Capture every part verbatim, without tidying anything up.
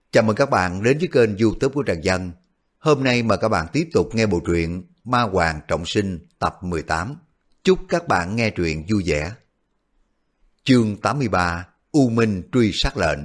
Chào mừng các bạn đến với kênh YouTube của Trần Dân. Hôm nay mời các bạn tiếp tục nghe bộ truyện Ma Hoàng Trọng Sinh tập mười tám. Chúc các bạn nghe truyện vui vẻ. Chương tám mươi ba, U Minh truy sát lệnh.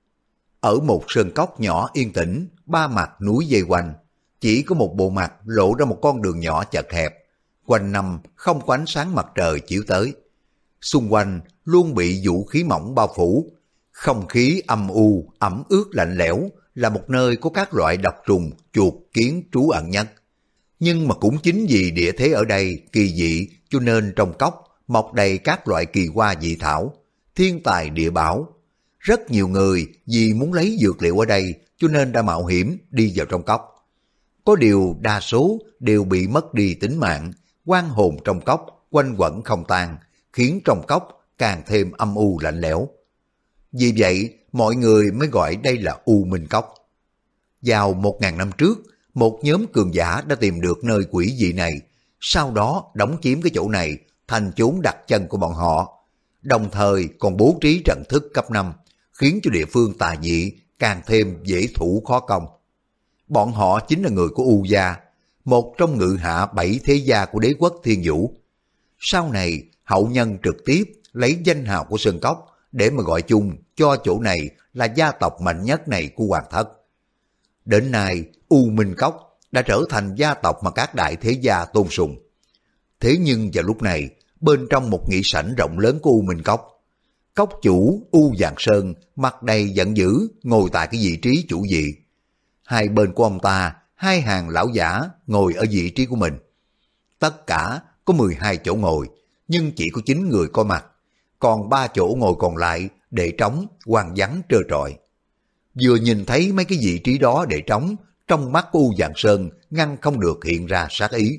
Ở một sơn cốc nhỏ yên tĩnh, ba mặt núi dây quanh, chỉ có một bộ mặt lộ ra một con đường nhỏ chật hẹp, quanh năm không có ánh sáng mặt trời chiếu tới. Xung quanh luôn bị vũ khí mỏng bao phủ, không khí âm u, ẩm ướt lạnh lẽo, là một nơi có các loại độc trùng, chuột, kiến trú ẩn nhất. Nhưng mà cũng chính vì địa thế ở đây kỳ dị cho nên trong cốc mọc đầy các loại kỳ hoa dị thảo, thiên tài địa bảo. Rất nhiều người vì muốn lấy dược liệu ở đây cho nên đã mạo hiểm đi vào trong cốc. Có điều đa số đều bị mất đi tính mạng, oan hồn trong cốc quanh quẩn không tan, khiến trong cốc càng thêm âm u lạnh lẽo. Vì vậy, mọi người mới gọi đây là U Minh Cốc. Vào một ngàn năm trước, một nhóm cường giả đã tìm được nơi quỷ dị này, sau đó đóng chiếm cái chỗ này thành chốn đặt chân của bọn họ, đồng thời còn bố trí trận thức cấp năm, khiến cho địa phương tà dị càng thêm dễ thủ khó công. Bọn họ chính là người của U gia, một trong ngự hạ bảy thế gia của đế quốc Thiên Vũ. Sau này, hậu nhân trực tiếp lấy danh hào của Sơn Cốc để mà gọi chung cho chỗ này là gia tộc mạnh nhất này của Hoàng Thất. Đến nay, U Minh Cốc đã trở thành gia tộc mà các đại thế gia tôn sùng. Thế nhưng vào lúc này, bên trong một nghị sảnh rộng lớn của U Minh Cốc, cốc chủ U Giàng Sơn mặt đầy giận dữ ngồi tại cái vị trí chủ vị. Hai bên của ông ta, hai hàng lão giả ngồi ở vị trí của mình. Tất cả có mười hai chỗ ngồi, nhưng chỉ có chín người có mặt, còn ba chỗ ngồi còn lại để trống, hoang vắng trơ trọi. Vừa nhìn thấy mấy cái vị trí đó để trống, trong mắt của U Giàng Sơn ngăn không được hiện ra sát ý.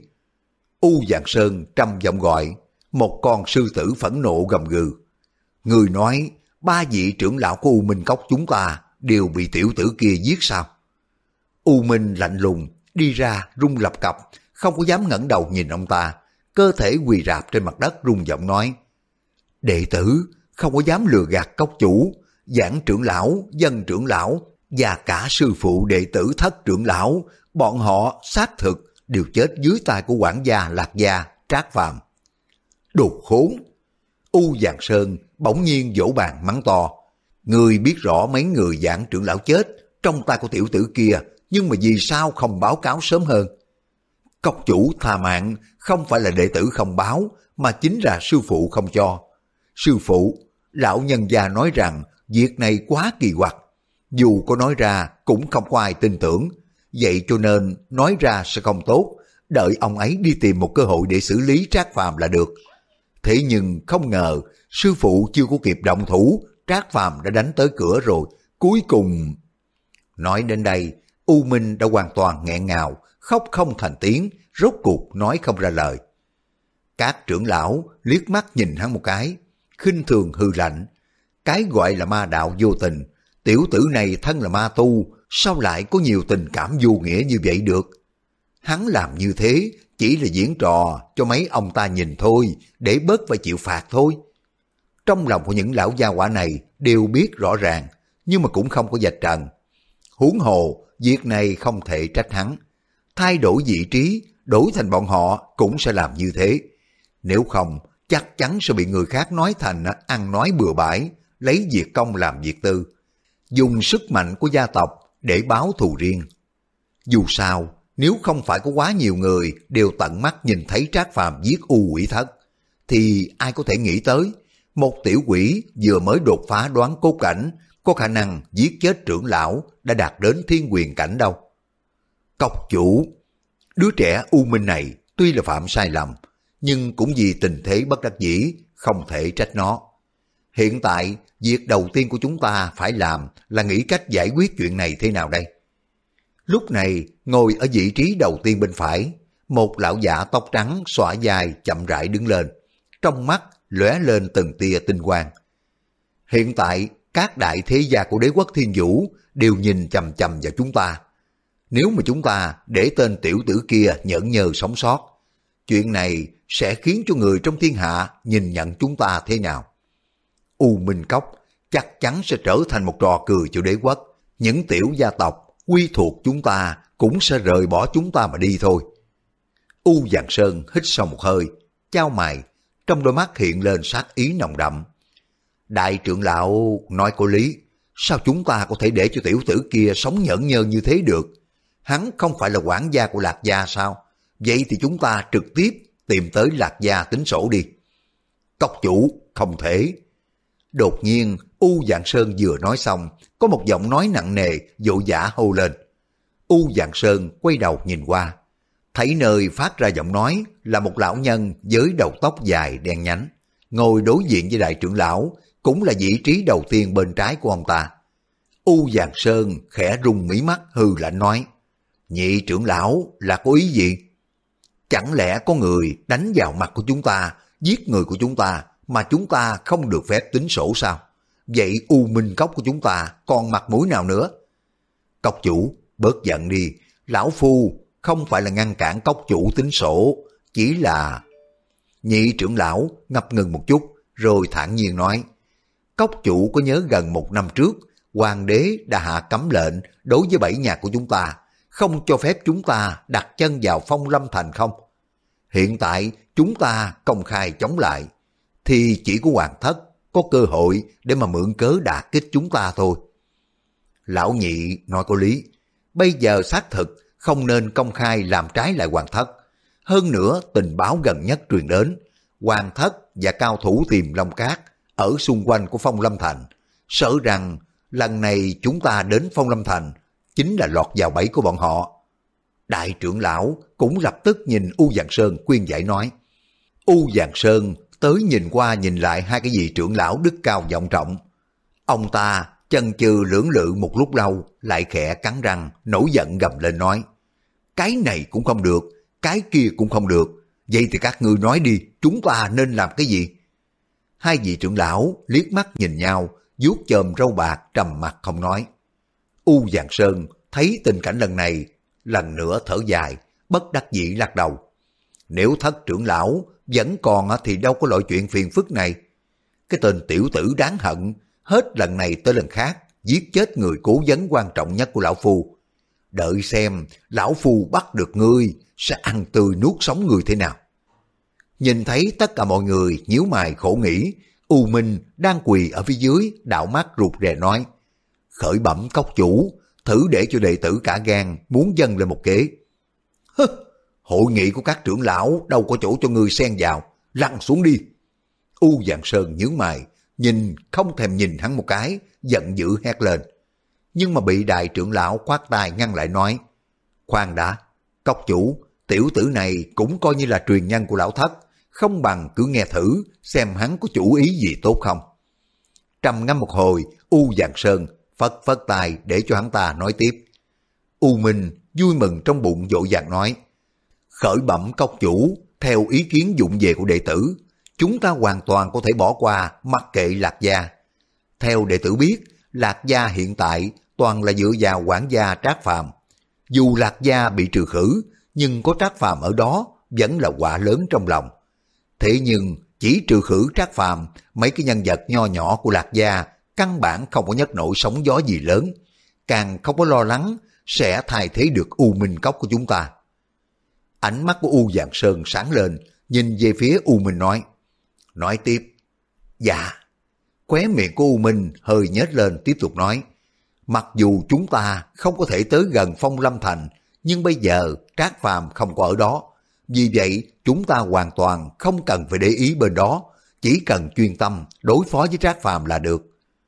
U Giàng Sơn trầm giọng gọi, một con sư tử phẫn nộ gầm gừ. Người nói, ba vị trưởng lão của U Minh Cốc chúng ta đều bị tiểu tử kia giết sao? U Minh lạnh lùng, đi ra rung lập cập, không có dám ngẩng đầu nhìn ông ta, cơ thể quỳ rạp trên mặt đất rung giọng nói. Đệ tử không có dám lừa gạt cốc chủ, giảng trưởng lão, dân trưởng lão và cả sư phụ đệ tử thất trưởng lão, bọn họ xác thực đều chết dưới tay của quản gia Lạc Gia, Trác Phàm. Đồ khốn! U Giàng Sơn bỗng nhiên vỗ bàn mắng to. Người biết rõ mấy người giảng trưởng lão chết trong tay của tiểu tử kia, nhưng mà vì sao không báo cáo sớm hơn? Cốc chủ tha mạng không phải là đệ tử không báo, mà chính là sư phụ không cho. Sư phụ, lão nhân gia nói rằng việc này quá kỳ quặc, dù có nói ra cũng không có ai tin tưởng, vậy cho nên nói ra sẽ không tốt, đợi ông ấy đi tìm một cơ hội để xử lý Trác Phàm là được. Thế nhưng không ngờ, sư phụ chưa có kịp động thủ, Trác Phàm đã đánh tới cửa rồi, cuối cùng... Nói đến đây, U Minh đã hoàn toàn nghẹn ngào, khóc không thành tiếng, rốt cuộc nói không ra lời. Các trưởng lão liếc mắt nhìn hắn một cái, khinh thường hư lạnh. Cái gọi là ma đạo vô tình, tiểu tử này thân là ma tu, sao lại có nhiều tình cảm vô nghĩa như vậy được? Hắn làm như thế chỉ là diễn trò cho mấy ông ta nhìn thôi, để bớt phải chịu phạt thôi. Trong lòng của những lão gia hỏa này đều biết rõ ràng, nhưng mà cũng không có vạch trần. Huống hồ, việc này không thể trách hắn. Thay đổi vị trí, đổi thành bọn họ cũng sẽ làm như thế. Nếu không, chắc chắn sẽ bị người khác nói thành ăn nói bừa bãi, lấy việc công làm việc tư, dùng sức mạnh của gia tộc để báo thù riêng. Dù sao, nếu không phải có quá nhiều người đều tận mắt nhìn thấy Trác Phàm giết U Quỷ Thất, thì ai có thể nghĩ tới một tiểu quỷ vừa mới đột phá đoán cốt cảnh có khả năng giết chết trưởng lão đã đạt đến thiên quyền cảnh đâu. Cốc chủ, đứa trẻ U Minh này tuy là phạm sai lầm, nhưng cũng vì tình thế bất đắc dĩ, không thể trách nó. Hiện tại, việc đầu tiên của chúng ta phải làm là nghĩ cách giải quyết chuyện này thế nào đây? Lúc này, ngồi ở vị trí đầu tiên bên phải, một lão giả tóc trắng xõa dài chậm rãi đứng lên, trong mắt lóe lên từng tia tinh quang. Hiện tại, các đại thế gia của đế quốc Thiên Vũ đều nhìn chằm chằm vào chúng ta. Nếu mà chúng ta để tên tiểu tử kia nhẫn nhơ sống sót, chuyện này sẽ khiến cho người trong thiên hạ nhìn nhận chúng ta thế nào? U Minh Cốc chắc chắn sẽ trở thành một trò cười cho đế quốc, những tiểu gia tộc quy thuộc chúng ta cũng sẽ rời bỏ chúng ta mà đi thôi. U Giàng Sơn hít sâu một hơi, chau mày, trong đôi mắt hiện lên sát ý nồng đậm. Đại trưởng lão nói có lý, sao chúng ta có thể để cho tiểu tử kia sống nhẫn nhơ như thế được? Hắn không phải là quản gia của Lạc Gia sao? Vậy thì chúng ta trực tiếp tìm tới Lạc Gia tính sổ đi. Cốc chủ, không thể. Đột nhiên, U Giàng Sơn vừa nói xong, có một giọng nói nặng nề, dỗ dã hô lên. U Giàng Sơn quay đầu nhìn qua, thấy nơi phát ra giọng nói là một lão nhân với đầu tóc dài đen nhánh, ngồi đối diện với đại trưởng lão, cũng là vị trí đầu tiên bên trái của ông ta. U Giàng Sơn khẽ rung mí mắt hư lạnh nói, nhị trưởng lão là có ý gì? Chẳng lẽ có người đánh vào mặt của chúng ta, giết người của chúng ta, mà chúng ta không được phép tính sổ sao? Vậy U Minh Cốc của chúng ta còn mặt mũi nào nữa? Cốc chủ, bớt giận đi, lão phu không phải là ngăn cản cốc chủ tính sổ, chỉ là... Nhị trưởng lão ngập ngừng một chút, rồi thản nhiên nói, cốc chủ có nhớ gần một năm trước, hoàng đế đã hạ cấm lệnh đối với bảy nhà của chúng ta, không cho phép chúng ta đặt chân vào Phong Lâm Thành không? Hiện tại chúng ta công khai chống lại, thì chỉ có hoàng thất có cơ hội để mà mượn cớ đả kích chúng ta thôi. Lão nhị nói có lý, bây giờ xác thực không nên công khai làm trái lại hoàng thất. Hơn nữa tình báo gần nhất truyền đến, hoàng thất và cao thủ Tiềm Long Cát ở xung quanh của Phong Lâm Thành, sợ rằng lần này chúng ta đến Phong Lâm Thành chính là lọt vào bẫy của bọn họ. Đại trưởng lão cũng lập tức nhìn U Giàng Sơn khuyên giải nói. U Giàng Sơn tới nhìn qua nhìn lại hai cái vị trưởng lão đức cao vọng trọng. Ông ta chần chừ lưỡng lự một lúc lâu, lại khẽ cắn răng, nổi giận gầm lên nói, cái này cũng không được, cái kia cũng không được, vậy thì các ngươi nói đi, chúng ta nên làm cái gì? Hai vị trưởng lão liếc mắt nhìn nhau, vuốt chòm râu bạc trầm mặt không nói. U Giàng Sơn thấy tình cảnh lần này, lần nữa thở dài, bất đắc dĩ lắc đầu. Nếu thất trưởng lão vẫn còn thì đâu có loại chuyện phiền phức này. Cái tên tiểu tử đáng hận, hết lần này tới lần khác, giết chết người cố vấn quan trọng nhất của lão phu. Đợi xem, lão phu bắt được ngươi, sẽ ăn tươi nuốt sống người thế nào. Nhìn thấy tất cả mọi người nhíu mày khổ nghĩ, U Minh đang quỳ ở phía dưới, đạo mắt rụt rè nói, khởi bẩm cốc chủ, thử để cho đệ tử cả gan muốn dâng lên một kế. Hứ, hội nghị của các trưởng lão đâu có chỗ cho ngươi xen vào, lăn xuống đi. U Giàng Sơn nhướng mày, nhìn không thèm nhìn hắn một cái, giận dữ hét lên. Nhưng mà bị đại trưởng lão khoát tay ngăn lại nói, khoan đã, cốc chủ, tiểu tử này cũng coi như là truyền nhân của lão thất, không bằng cứ nghe thử xem hắn có chủ ý gì tốt không. Trầm ngâm một hồi, U Giàng Sơn phất phất tay để cho hắn ta nói tiếp. U Minh vui mừng trong bụng vội vàng nói, khởi bẩm cốc chủ, theo ý kiến dụng về của đệ tử, chúng ta hoàn toàn có thể bỏ qua mặc kệ Lạc Gia. Theo đệ tử biết, Lạc Gia hiện tại toàn là dựa vào quản gia Trác Phàm. Dù Lạc Gia bị trừ khử, nhưng có Trác Phàm ở đó vẫn là quả lớn trong lòng. Thế nhưng chỉ trừ khử Trác Phàm, mấy cái nhân vật nho nhỏ của Lạc Gia căn bản không có nhấc nổi sóng gió gì lớn, càng không có lo lắng sẽ thay thế được U Minh Cốc của chúng ta. Ánh mắt của U Giàng Sơn sáng lên, nhìn về phía U Minh nói, nói tiếp. Dạ. Khóe miệng của U Minh hơi nhếch lên tiếp tục nói, mặc dù chúng ta không có thể tới gần Phong Lâm Thành, nhưng bây giờ Trác Phàm không có ở đó, vì vậy chúng ta hoàn toàn không cần phải để ý bên đó, chỉ cần chuyên tâm đối phó với Trác Phàm là được.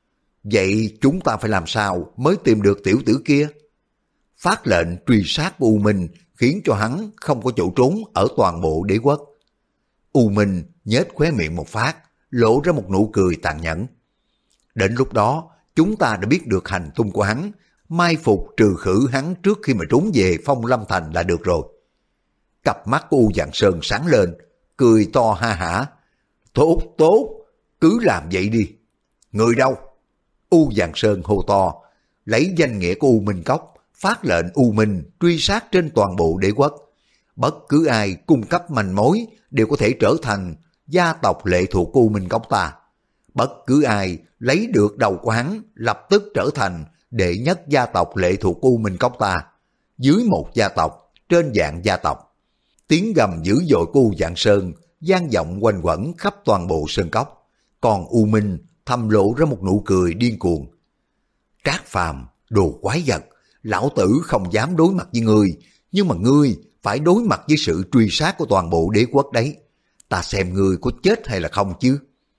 Vậy chúng ta phải làm sao mới tìm được tiểu tử kia? Phát lệnh truy sát của U Minh khiến cho hắn không có chỗ trốn ở toàn bộ đế quốc. U Minh nhếch khóe miệng một phát, lộ ra một nụ cười tàn nhẫn. Đến lúc đó, chúng ta đã biết được hành tung của hắn, mai phục trừ khử hắn trước khi mà trốn về Phong Lâm Thành là được rồi. Cặp mắt của U Giàng Sơn sáng lên, cười to ha hả. Tốt, tốt, cứ làm vậy đi. Người đâu? U Giàng Sơn hô to, lấy danh nghĩa của U Minh Cốc, phát lệnh U Minh truy sát trên toàn bộ đế quốc. Bất cứ ai cung cấp manh mối đều có thể trở thành gia tộc lệ thuộc của U Minh Cốc ta. Bất cứ ai lấy được đầu của hắn lập tức trở thành đệ nhất gia tộc lệ thuộc U Minh Cốc ta, dưới một gia tộc, trên dạng gia tộc. Tiếng gầm dữ dội của U Dạng Sơn vang vọng quanh quẩn khắp toàn bộ sơn cốc, còn U Minh thầm lộ ra một nụ cười điên cuồng. Trác Phàm, đồ quái vật, lão tử không dám đối mặt với ngươi, nhưng mà ngươi phải đối mặt với sự truy sát của toàn bộ đế quốc đấy. Ta xem ngươi có chết hay là không chứ?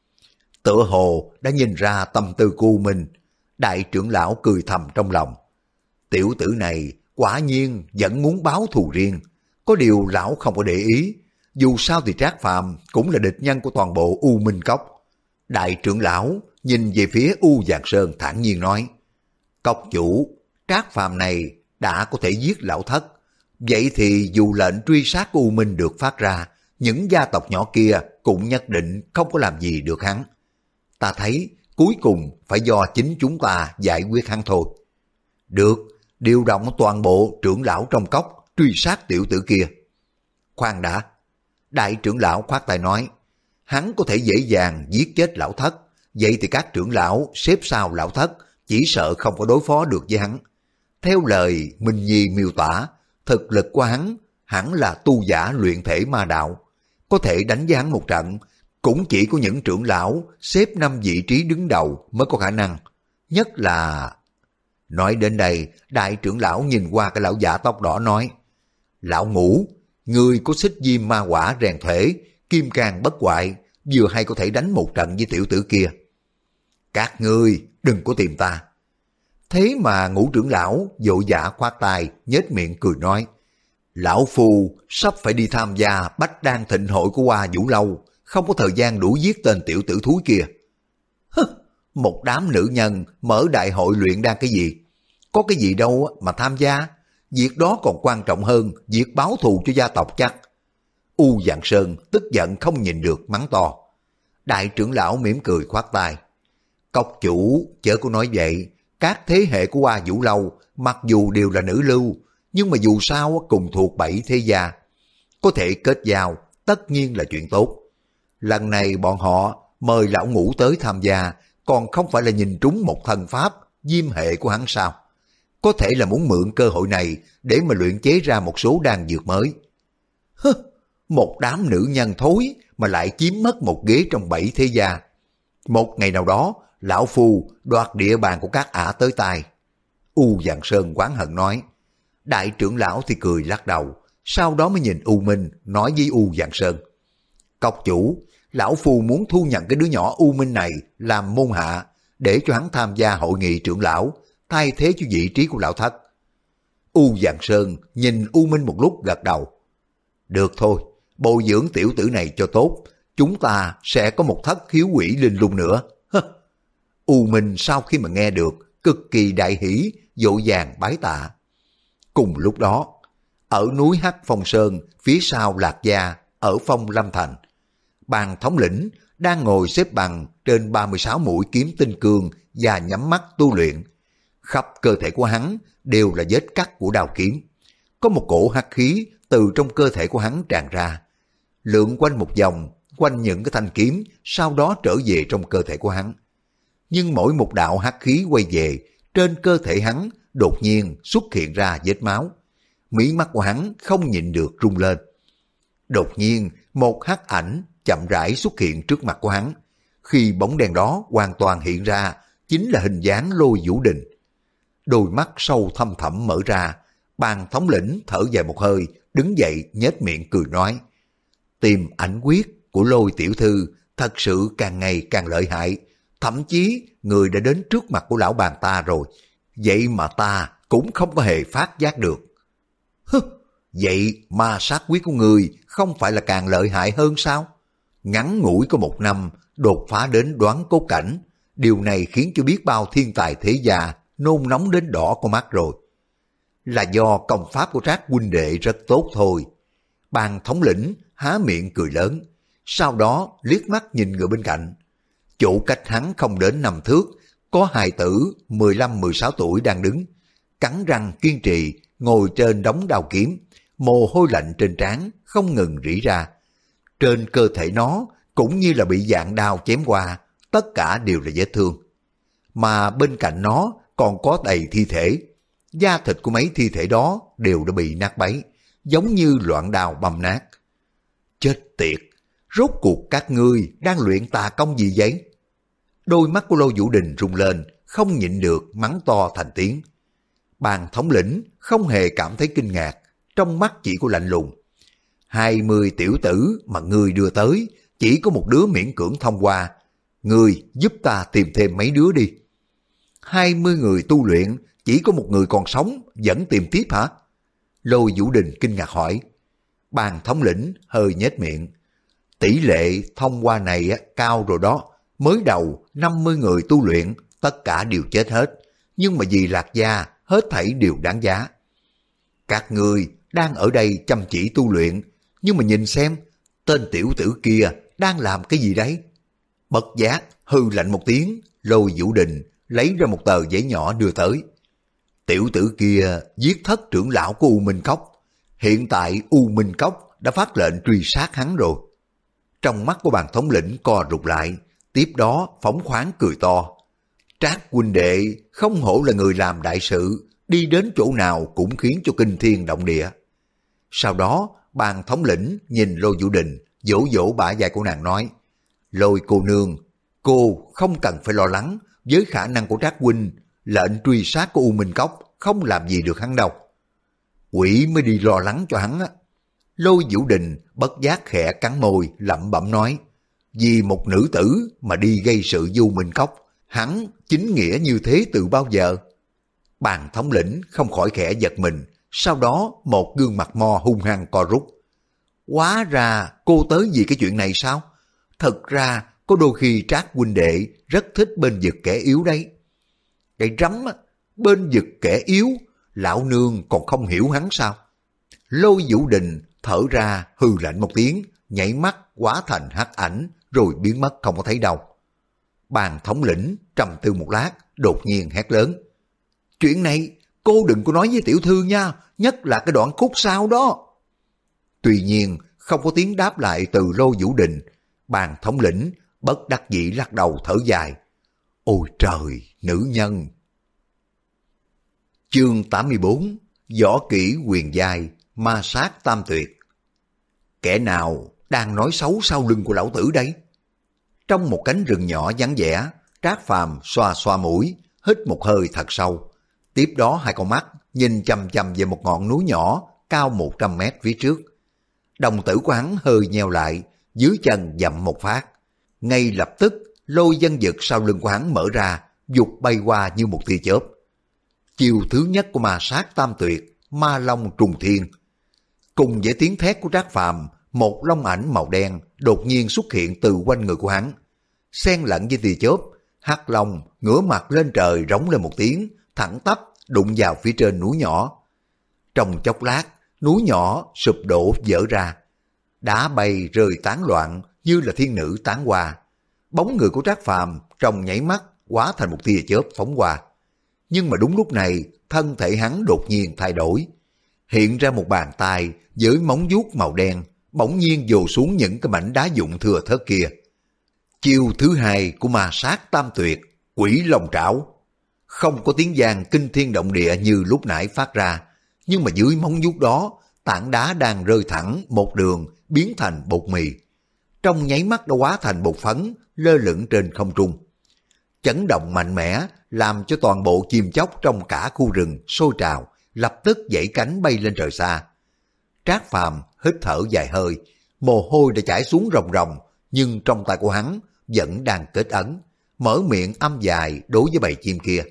Tựa hồ đã nhìn ra tâm tư của U Minh, đại trưởng lão cười thầm trong lòng. Tiểu tử này quả nhiên vẫn muốn báo thù riêng, có điều lão không có để ý, dù sao thì Trác Phàm cũng là địch nhân của toàn bộ U Minh Cốc. Đại trưởng lão nhìn về phía U Dạng Sơn thản nhiên nói, cốc chủ, Trác Phàm này đã có thể giết lão thất, vậy thì dù lệnh truy sát của U Minh được phát ra, những gia tộc nhỏ kia cũng nhất định không có làm gì được hắn. Ta thấy cuối cùng phải do chính chúng ta giải quyết hắn thôi. Được, điều động toàn bộ trưởng lão trong cốc truy sát tiểu tử kia. Khoan đã, đại trưởng lão khoát tay nói, hắn có thể dễ dàng giết chết lão thất, vậy thì các trưởng lão xếp sau lão thất chỉ sợ không có đối phó được với hắn. Theo lời Minh Nhi miêu tả, thực lực của hắn hẳn là tu giả luyện thể ma đạo, có thể đánh với hắn một trận, cũng chỉ có những trưởng lão xếp năm vị trí đứng đầu mới có khả năng. Nhất là... Nói đến đây, đại trưởng lão nhìn qua cái lão giả tóc đỏ nói, lão Ngũ, ngươi có xích diêm ma quả rèn thể, kim cang bất hoại, vừa hay có thể đánh một trận với tiểu tử kia. Các ngươi đừng có tìm ta. Thế mà Ngũ trưởng lão vội vã khoát tay, nhếch miệng cười nói, lão phu sắp phải đi tham gia bách đan thịnh hội của Hoa Vũ Lâu, không có thời gian đủ giết tên tiểu tử thúi kia. Hứ, một đám nữ nhân mở đại hội luyện đan cái gì? Có cái gì đâu mà tham gia, việc đó còn quan trọng hơn việc báo thù cho gia tộc chắc. U Dạng Sơn tức giận không nhìn được mắng to. Đại trưởng lão mỉm cười khoát tay. Cốc chủ chớ có nói vậy, các thế hệ của Hoa Vũ Lâu mặc dù đều là nữ lưu, nhưng mà dù sao cùng thuộc bảy thế gia. Có thể kết giao tất nhiên là chuyện tốt. Lần này bọn họ mời lão Ngũ tới tham gia, còn không phải là nhìn trúng một thần pháp diêm hệ của hắn sao? Có thể là muốn mượn cơ hội này để mà luyện chế ra một số đan dược mới. Hứ, một đám nữ nhân thối mà lại chiếm mất một ghế trong bảy thế gia. Một ngày nào đó, lão phu đoạt địa bàn của các ả tới tay. U Dạng Sơn oán hận nói. Đại trưởng lão thì cười lắc đầu, sau đó mới nhìn U Minh nói với U Dạng Sơn. Cốc chủ, lão phu muốn thu nhận cái đứa nhỏ U Minh này làm môn hạ, để cho hắn tham gia hội nghị trưởng lão, thay thế cho vị trí của lão thất. U Dạng Sơn nhìn U Minh một lúc gật đầu. Được thôi, bồi dưỡng tiểu tử này cho tốt, chúng ta sẽ có một thất hiếu quỷ linh lung nữa. U Minh sau khi mà nghe được, cực kỳ đại hỷ, vội vàng bái tạ. Cùng lúc đó, ở núi Hắc Phong Sơn, phía sau Lạc Gia, ở Phong Lâm Thành, Bàn thống lĩnh đang ngồi xếp bằng trên ba mươi sáu mũi kiếm tinh cương và nhắm mắt tu luyện. Khắp cơ thể của hắn đều là vết cắt của đao kiếm. Có một cổ hắc khí từ trong cơ thể của hắn tràn ra, lượn quanh một vòng, quanh những cái thanh kiếm, sau đó trở về trong cơ thể của hắn. Nhưng mỗi một đạo hắc khí quay về, trên cơ thể hắn đột nhiên xuất hiện ra vết máu. Mí mắt của hắn không nhịn được rung lên. Đột nhiên, một hắc ảnh chậm rãi xuất hiện trước mặt của hắn. Khi bóng đèn đó hoàn toàn hiện ra, chính là hình dáng Lôi Vũ Đình. Đôi mắt sâu thâm thẳm mở ra, Bàn thống lĩnh thở dài một hơi, đứng dậy nhếch miệng cười nói. Tìm ảnh quyết của Lôi tiểu thư thật sự càng ngày càng lợi hại, thậm chí người đã đến trước mặt của lão bàn ta rồi, vậy mà ta cũng không có hề phát giác được. Hứ, vậy ma sát quyết của người không phải là càng lợi hại hơn sao? Ngắn ngủi có một năm, đột phá đến đoán cốt cảnh, điều này khiến cho biết bao thiên tài thế gia nôn nóng đến đỏ con mắt rồi. Là do công pháp của Trác huynh đệ rất tốt thôi. Bàn thống lĩnh há miệng cười lớn, sau đó liếc mắt nhìn người bên cạnh. Chỗ cách hắn không đến năm thước, có hài tử mười lăm mười sáu tuổi đang đứng, cắn răng kiên trì ngồi trên đống đao kiếm, mồ hôi lạnh trên trán không ngừng rỉ ra. Trên cơ thể nó cũng như là bị dạng đao chém qua, tất cả đều là vết thương. Mà bên cạnh nó còn có đầy thi thể. Da thịt của mấy thi thể đó đều đã bị nát bấy, giống như loạn đao băm nát. Chết tiệt, rốt cuộc các ngươi đang luyện tà công gì vậy? Đôi mắt của Lô Vũ Đình rung lên, không nhịn được mắng to thành tiếng. Bàn thống lĩnh không hề cảm thấy kinh ngạc, trong mắt chỉ có lạnh lùng. Hai mươi tiểu tử mà ngươi đưa tới, chỉ có một đứa miễn cưỡng thông qua. Ngươi giúp ta tìm thêm mấy đứa đi. Hai mươi người tu luyện, chỉ có một người còn sống, vẫn tìm tiếp hả? Lô Vũ Đình kinh ngạc hỏi. Bàn thống lĩnh hơi nhếch miệng. Tỷ lệ thông qua này cao rồi đó. Mới đầu năm mươi người tu luyện, tất cả đều chết hết. Nhưng mà vì Lạc Gia, hết thảy đều đáng giá. Các người đang ở đây chăm chỉ tu luyện, nhưng mà nhìn xem, tên tiểu tử kia đang làm cái gì đấy? Bất giác, hư lạnh một tiếng, Lô Vũ Đình lấy ra một tờ giấy nhỏ đưa tới. Tiểu tử kia giết thất trưởng lão của U Minh Cốc. Hiện tại U Minh Cốc đã phát lệnh truy sát hắn rồi. Trong mắt của bàn thống lĩnh co rụt lại, tiếp đó phóng khoáng cười to. Trác huynh đệ không hổ là người làm đại sự, đi đến chỗ nào cũng khiến cho kinh thiên động địa. Sau đó, bàn thống lĩnh nhìn Lô Vũ Đình, vỗ vỗ bả vai của nàng nói, Lôi cô nương, cô không cần phải lo lắng, với khả năng của Trác huynh, lệnh truy sát của U Minh Cốc không làm gì được hắn đâu. Quỷ mới đi lo lắng cho hắn á. Lô Vũ Đình bất giác khẽ cắn môi, lẩm bẩm nói, vì một nữ tử mà đi gây sự với U Minh Cốc, hắn chính nghĩa như thế từ bao giờ? Bàn thống lĩnh không khỏi khẽ giật mình, sau đó một gương mặt mo hung hăng co rút. Hóa ra cô tới vì cái chuyện này sao? Thật ra có đôi khi Trác huynh đệ rất thích bên vực kẻ yếu đấy. Cái rắm á, bên vực kẻ yếu, lão nương còn không hiểu hắn sao? Lô Vũ Đình thở ra hư lạnh một tiếng, nhảy mắt hóa thành hắc ảnh rồi biến mất không có thấy đâu. Bàn thống lĩnh trầm tư một lát, đột nhiên hét lớn. Chuyện này cô đừng có nói với tiểu thư nha, nhất là cái đoạn khúc sau đó. Tuy nhiên không có tiếng đáp lại từ Lô Vũ Đình. Bàn thống lĩnh bất đắc dĩ lắc đầu thở dài. Ôi trời, nữ nhân! Chương tám mươi bốn, Võ kỹ quyền giai, ma sát tam tuyệt. Kẻ nào đang nói xấu sau lưng của lão tử đây? Trong một cánh rừng nhỏ vắng vẻ, Trác Phàm xoa xoa mũi, hít một hơi thật sâu. Tiếp đó hai con mắt nhìn chằm chằm về một ngọn núi nhỏ cao một trăm mét phía trước. Đồng tử của hắn hơi nheo lại, dưới chân dậm một phát. Ngay lập tức, lôi dân dực sau lưng của hắn mở ra, dục bay qua như một tia chớp. Chiều thứ nhất của ma sát tam tuyệt, ma long trùng thiên. Cùng với tiếng thét của Trác Phàm, một long ảnh màu đen đột nhiên xuất hiện từ quanh người của hắn. Xen lẫn với tia chớp, hắc long ngửa mặt lên trời rống lên một tiếng, thẳng tắp đụng vào phía trên núi nhỏ. Trong chốc lát, núi nhỏ sụp đổ vỡ ra. Đá bay rơi tán loạn như là thiên nữ tán hoa. Bóng người của Trác Phàm trong nháy mắt hóa thành một tia chớp phóng qua. Nhưng mà đúng lúc này, thân thể hắn đột nhiên thay đổi. Hiện ra một bàn tay với móng vuốt màu đen, bỗng nhiên vồ xuống những cái mảnh đá vụn thừa thớt kia. Chiêu thứ hai của ma sát tam tuyệt, quỷ long trảo. Không có tiếng vang kinh thiên động địa như lúc nãy phát ra, nhưng mà dưới móng vuốt đó, tảng đá đang rơi thẳng một đường biến thành bột mì. Trong nháy mắt đã hóa thành bột phấn, lơ lửng trên không trung. Chấn động mạnh mẽ làm cho toàn bộ chim chóc trong cả khu rừng sôi trào, lập tức giãy cánh bay lên trời xa. Trác Phàm hít thở dài hơi, mồ hôi đã chảy xuống ròng ròng, nhưng trong tay của hắn vẫn đang kết ấn, mở miệng âm dài đối với bầy chim kia.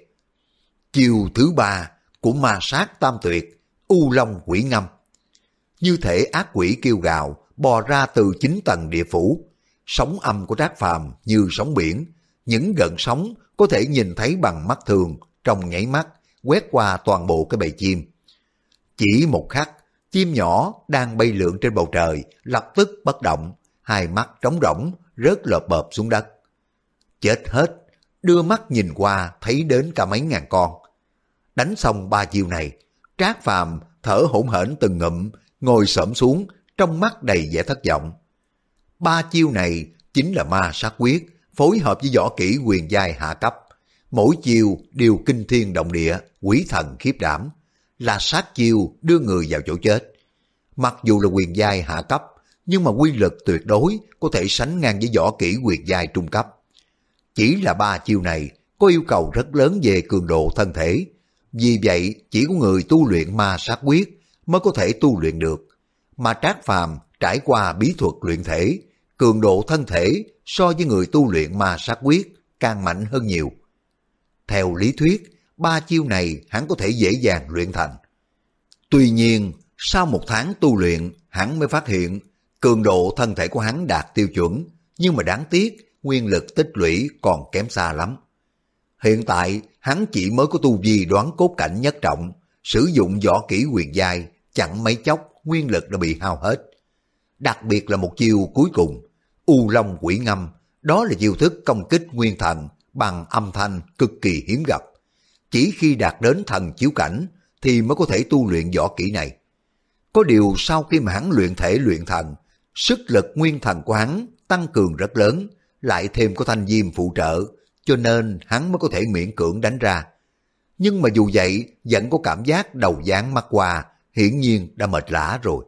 Chiều thứ ba của ma sát tam tuyệt, U Long quỷ ngâm. Như thể ác quỷ kêu gào bò ra từ chín tầng địa phủ. Sóng âm của Trác Phàm như sóng biển, những gợn sóng có thể nhìn thấy bằng mắt thường, trong nháy mắt quét qua toàn bộ cái bầy chim. Chỉ một khắc, chim nhỏ đang bay lượn trên bầu trời lập tức bất động, hai mắt trống rỗng rớt lợp bợp xuống đất. Chết hết, đưa mắt nhìn qua thấy đến cả mấy ngàn con. Đánh xong ba chiêu này, Trác Phàm thở hổn hển từng ngụm, ngồi xổm xuống, trong mắt đầy vẻ thất vọng. Ba chiêu này chính là ma sát quyết, phối hợp với võ kỹ quyền giai hạ cấp. mỗi chiêu đều kinh thiên động địa, quỷ thần khiếp đảm, là sát chiêu đưa người vào chỗ chết. Mặc dù là quyền giai hạ cấp, nhưng mà quy lực tuyệt đối có thể sánh ngang với võ kỹ quyền giai trung cấp. Chỉ là ba chiêu này có yêu cầu rất lớn về cường độ thân thể, vì vậy chỉ có người tu luyện ma sát quyết mới có thể tu luyện được. Mà Trác Phàm trải qua bí thuật luyện thể, cường độ thân thể so với người tu luyện ma sát quyết càng mạnh hơn nhiều. Theo lý thuyết, ba chiêu này hắn có thể dễ dàng luyện thành. Tuy nhiên, sau một tháng tu luyện, hắn mới phát hiện cường độ thân thể của hắn đạt tiêu chuẩn, nhưng mà đáng tiếc, nguyên lực tích lũy còn kém xa lắm. Hiện tại, hắn chỉ mới có tu vi đoán cốt cảnh nhất trọng, sử dụng võ kỹ quyền giai, chẳng mấy chốc nguyên lực đã bị hao hết. Đặc biệt là một chiêu cuối cùng, U Long Quỷ Ngâm, đó là chiêu thức công kích nguyên thần bằng âm thanh cực kỳ hiếm gặp. Chỉ khi đạt đến thần chiếu cảnh thì mới có thể tu luyện võ kỹ này. Có điều sau khi mà hắn luyện thể luyện thần, sức lực nguyên thần của hắn tăng cường rất lớn, lại thêm có thanh diêm phụ trợ, cho nên hắn mới có thể miễn cưỡng đánh ra. Nhưng mà dù vậy, vẫn có cảm giác đầu dáng mắt qua, hiển nhiên đã mệt lả rồi.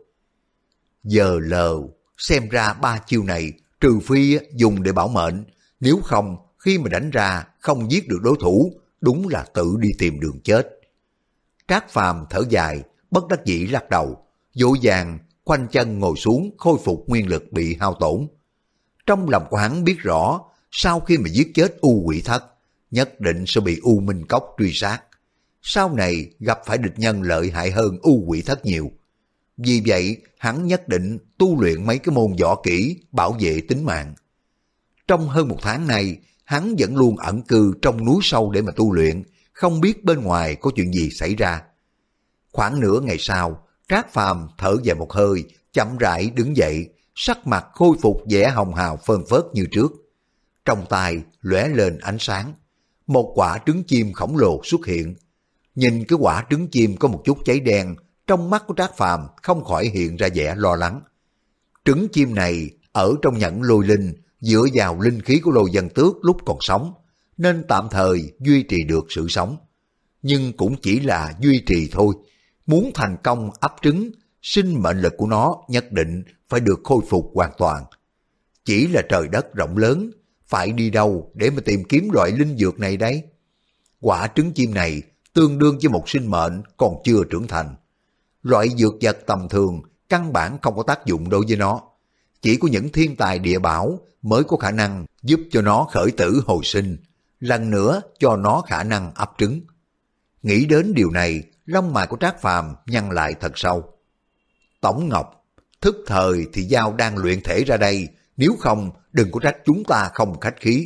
Giờ lờ, xem ra ba chiêu này, trừ phi dùng để bảo mệnh, nếu không, khi mà đánh ra không giết được đối thủ, đúng là tự đi tìm đường chết. Trác Phàm thở dài, bất đắc dĩ lắc đầu, vội vàng khoanh chân ngồi xuống khôi phục nguyên lực bị hao tổn. Trong lòng của hắn biết rõ, sau khi mà giết chết U Quỷ Thất, nhất định sẽ bị U Minh Cốc truy sát. Sau này gặp phải địch nhân lợi hại hơn U Quỷ Thất nhiều. Vì vậy, hắn nhất định tu luyện mấy cái môn võ kỹ bảo vệ tính mạng. Trong hơn một tháng này, hắn vẫn luôn ẩn cư trong núi sâu để mà tu luyện, không biết bên ngoài có chuyện gì xảy ra. Khoảng nửa ngày sau, Trác Phàm thở dài một hơi, chậm rãi đứng dậy, sắc mặt khôi phục vẻ hồng hào phơn phớt như trước. Trong tay lóe lên ánh sáng, một quả trứng chim khổng lồ xuất hiện. Nhìn cái quả trứng chim có một chút cháy đen, trong mắt của Trác Phàm không khỏi hiện ra vẻ lo lắng. Trứng chim này ở trong nhẫn lôi linh, dựa vào linh khí của Lôi Vân Tước lúc còn sống, nên tạm thời duy trì được sự sống. Nhưng cũng chỉ là duy trì thôi. Muốn thành công ấp trứng, sinh mệnh lực của nó nhất định phải được khôi phục hoàn toàn. Chỉ là trời đất rộng lớn, phải đi đâu để mà tìm kiếm loại linh dược này đấy? Quả trứng chim này tương đương với một sinh mệnh còn chưa trưởng thành. Loại dược vật tầm thường căn bản không có tác dụng đối với nó. Chỉ có những thiên tài địa bảo mới có khả năng giúp cho nó khởi tử hồi sinh, lần nữa cho nó khả năng ấp trứng. Nghĩ đến điều này, lông mày của Trác Phàm nhăn lại thật sâu. Tống Ngọc, thức thời thì giao đang luyện thể ra đây, nếu không đừng có trách chúng ta không khách khí.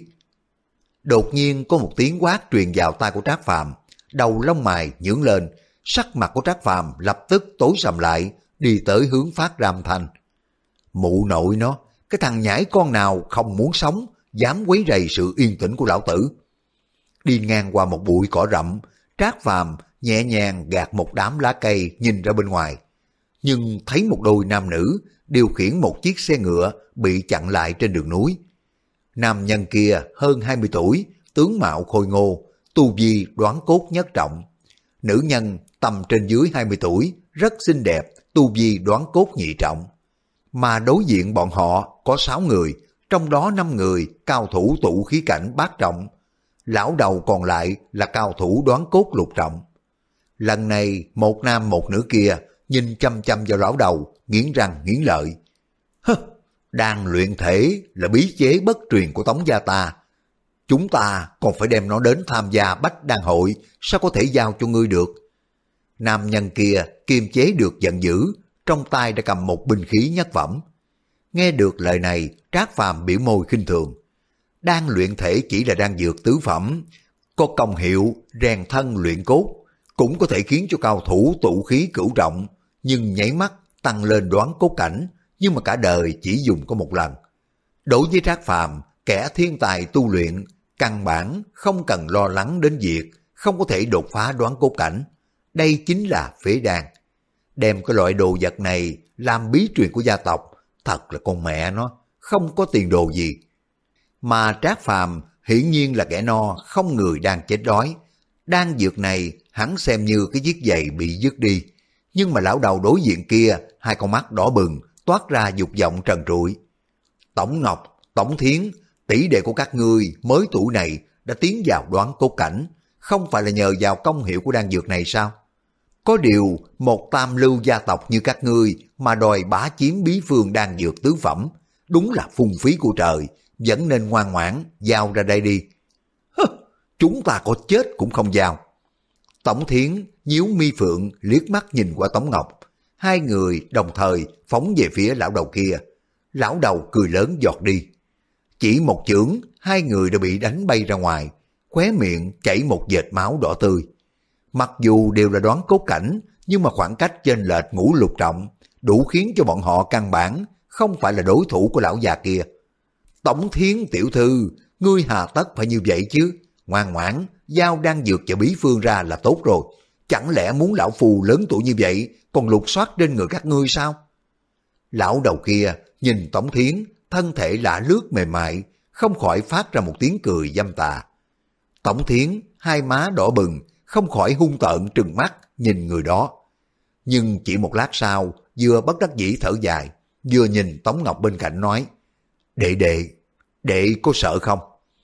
Đột nhiên có một tiếng quát truyền vào tai của Trác Phàm, đầu lông mày nhướng lên, sắc mặt của Trác Phàm lập tức tối sầm lại, đi tới hướng phát ra âm thanh. Mụ nội nó, cái thằng nhãi con nào không muốn sống, dám quấy rầy sự yên tĩnh của lão tử. Đi ngang qua một bụi cỏ rậm, Trác Phàm nhẹ nhàng gạt một đám lá cây nhìn ra bên ngoài, nhưng thấy một đôi nam nữ điều khiển một chiếc xe ngựa bị chặn lại trên đường núi. Nam nhân kia hơn hai mươi tuổi, tướng mạo khôi ngô, tu vi đoán cốt nhất trọng. Nữ nhân tầm trên dưới hai mươi tuổi, rất xinh đẹp, tu vi đoán cốt nhị trọng. Mà đối diện bọn họ có sáu người, trong đó năm người cao thủ tụ khí cảnh bát trọng. Lão đầu còn lại là cao thủ đoán cốt lục trọng. Lần này một nam một nữ kia nhìn chăm chăm vào lão đầu, nghiến răng nghiến lợi. Hơ, đang luyện thể là bí chế bất truyền của Tống gia ta. Chúng ta còn phải đem nó đến tham gia bách đan hội, sao có thể giao cho ngươi được? Nam nhân kia kiềm chế được giận dữ, trong tay đã cầm một binh khí nhất phẩm. Nghe được lời này, Trác Phàm biểu môi khinh thường. Đan luyện thể chỉ là đan dược tứ phẩm, có công hiệu rèn thân luyện cốt, cũng có thể khiến cho cao thủ tụ khí cửu trọng, nhưng nháy mắt tăng lên đoán cốt cảnh, nhưng mà cả đời chỉ dùng có một lần. Đối với Trác Phàm, kẻ thiên tài tu luyện, căn bản không cần lo lắng đến việc không có thể đột phá đoán cốt cảnh. Đây chính là phế đan. Đem cái loại đồ vật này làm bí truyền của gia tộc, thật là con mẹ nó, không có tiền đồ gì. Mà Trác Phàm hiển nhiên là kẻ no, không người đang chết đói. Đan dược này hắn xem như cái chiếc giày bị dứt đi. Nhưng mà lão đầu đối diện kia, hai con mắt đỏ bừng, toát ra dục vọng trần trụi. Tổng Ngọc, Tổng Thiến, tỷ đệ của các ngươi mới tuổi này đã tiến vào đoán cốt cảnh, không phải là nhờ vào công hiệu của đan dược này sao? Có điều, một tam lưu gia tộc như các ngươi mà đòi bá chiếm bí phương đan dược tứ phẩm, đúng là phung phí của trời, vẫn nên ngoan ngoãn, giao ra đây đi. Hơ, chúng ta có chết cũng không giao. Tổng Thiến nhíu mi phượng liếc mắt nhìn qua Tống Ngọc, hai người đồng thời phóng về phía lão đầu kia. Lão đầu cười lớn giọt đi. Chỉ một chưởng, hai người đã bị đánh bay ra ngoài, khóe miệng chảy một vệt máu đỏ tươi. Mặc dù đều là đoán cốt cảnh, nhưng mà khoảng cách chênh lệch ngũ lục trọng, đủ khiến cho bọn họ căn bản không phải là đối thủ của lão già kia. Tổng Thiến tiểu thư, ngươi hà tất phải như vậy chứ, ngoan ngoãn, giao đan dược cho bí phương ra là tốt rồi. Chẳng lẽ muốn lão phù lớn tuổi như vậy còn lục soát trên người các ngươi sao? Lão đầu kia nhìn Tổng Thiến, thân thể lạ lướt mềm mại, không khỏi phát ra một tiếng cười dâm tà. Tổng Thiến hai má đỏ bừng, không khỏi hung tợn trừng mắt nhìn người đó. Nhưng chỉ một lát sau, vừa bất đắc dĩ thở dài, vừa nhìn Tống Ngọc bên cạnh nói: Đệ đệ, đệ có sợ không?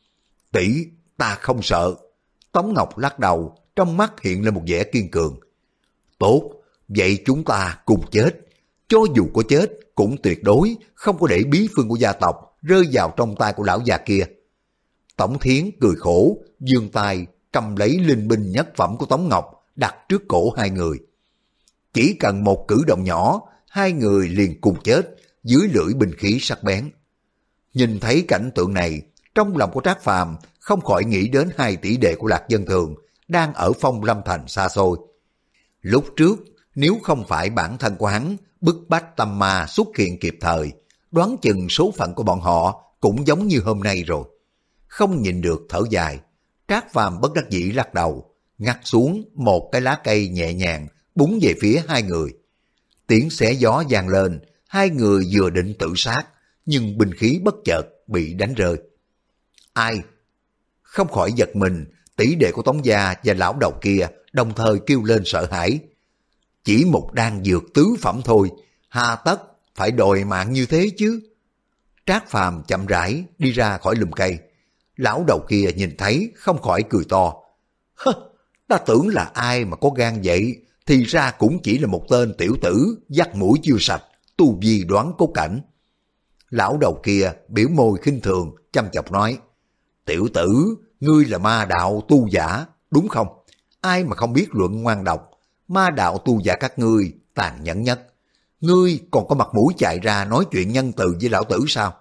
Tỷ, ta không sợ. Tống Ngọc lắc đầu, trong mắt hiện lên một vẻ kiên cường. Tốt, vậy chúng ta cùng chết. Cho dù có chết, cũng tuyệt đối không có để bí phương của gia tộc rơi vào trong tay của lão già kia. Tổng Thiến cười khổ, giương tay cầm lấy linh binh nhất phẩm của Tống Ngọc đặt trước cổ hai người. Chỉ cần một cử động nhỏ, hai người liền cùng chết dưới lưỡi binh khí sắc bén. Nhìn thấy cảnh tượng này, trong lòng của Trác Phàm không khỏi nghĩ đến hai tỷ đệ của Lạc Dân Thường đang ở Phong Lâm Thành xa xôi. Lúc trước, nếu không phải bản thân của hắn bức bách tâm ma xuất hiện kịp thời, đoán chừng số phận của bọn họ cũng giống như hôm nay rồi. Không nhìn được thở dài, Trác Phàm bất đắc dĩ lắc đầu, ngắt xuống một cái lá cây nhẹ nhàng búng về phía hai người. Tiếng xé gió vang lên, hai người vừa định tự sát, nhưng binh khí bất chợt bị đánh rơi. Ai? Không khỏi giật mình, tỷ đệ của Tống gia và lão đầu kia đồng thời kêu lên sợ hãi. Chỉ một đan dược tứ phẩm thôi, hà tất phải đòi mạng như thế chứ? Trác Phàm chậm rãi đi ra khỏi lùm cây. Lão đầu kia nhìn thấy không khỏi cười to. Hơ, ta tưởng là ai mà có gan vậy, thì ra cũng chỉ là một tên tiểu tử dắt mũi chưa sạch, tu vi đoán cốt cảnh. Lão đầu kia biểu môi khinh thường, chăm chọc nói: Tiểu tử, ngươi là ma đạo tu giả, đúng không? Ai mà không biết luận ngoan độc, ma đạo tu giả các ngươi tàn nhẫn nhất. Ngươi còn có mặt mũi chạy ra nói chuyện nhân từ với lão tử sao?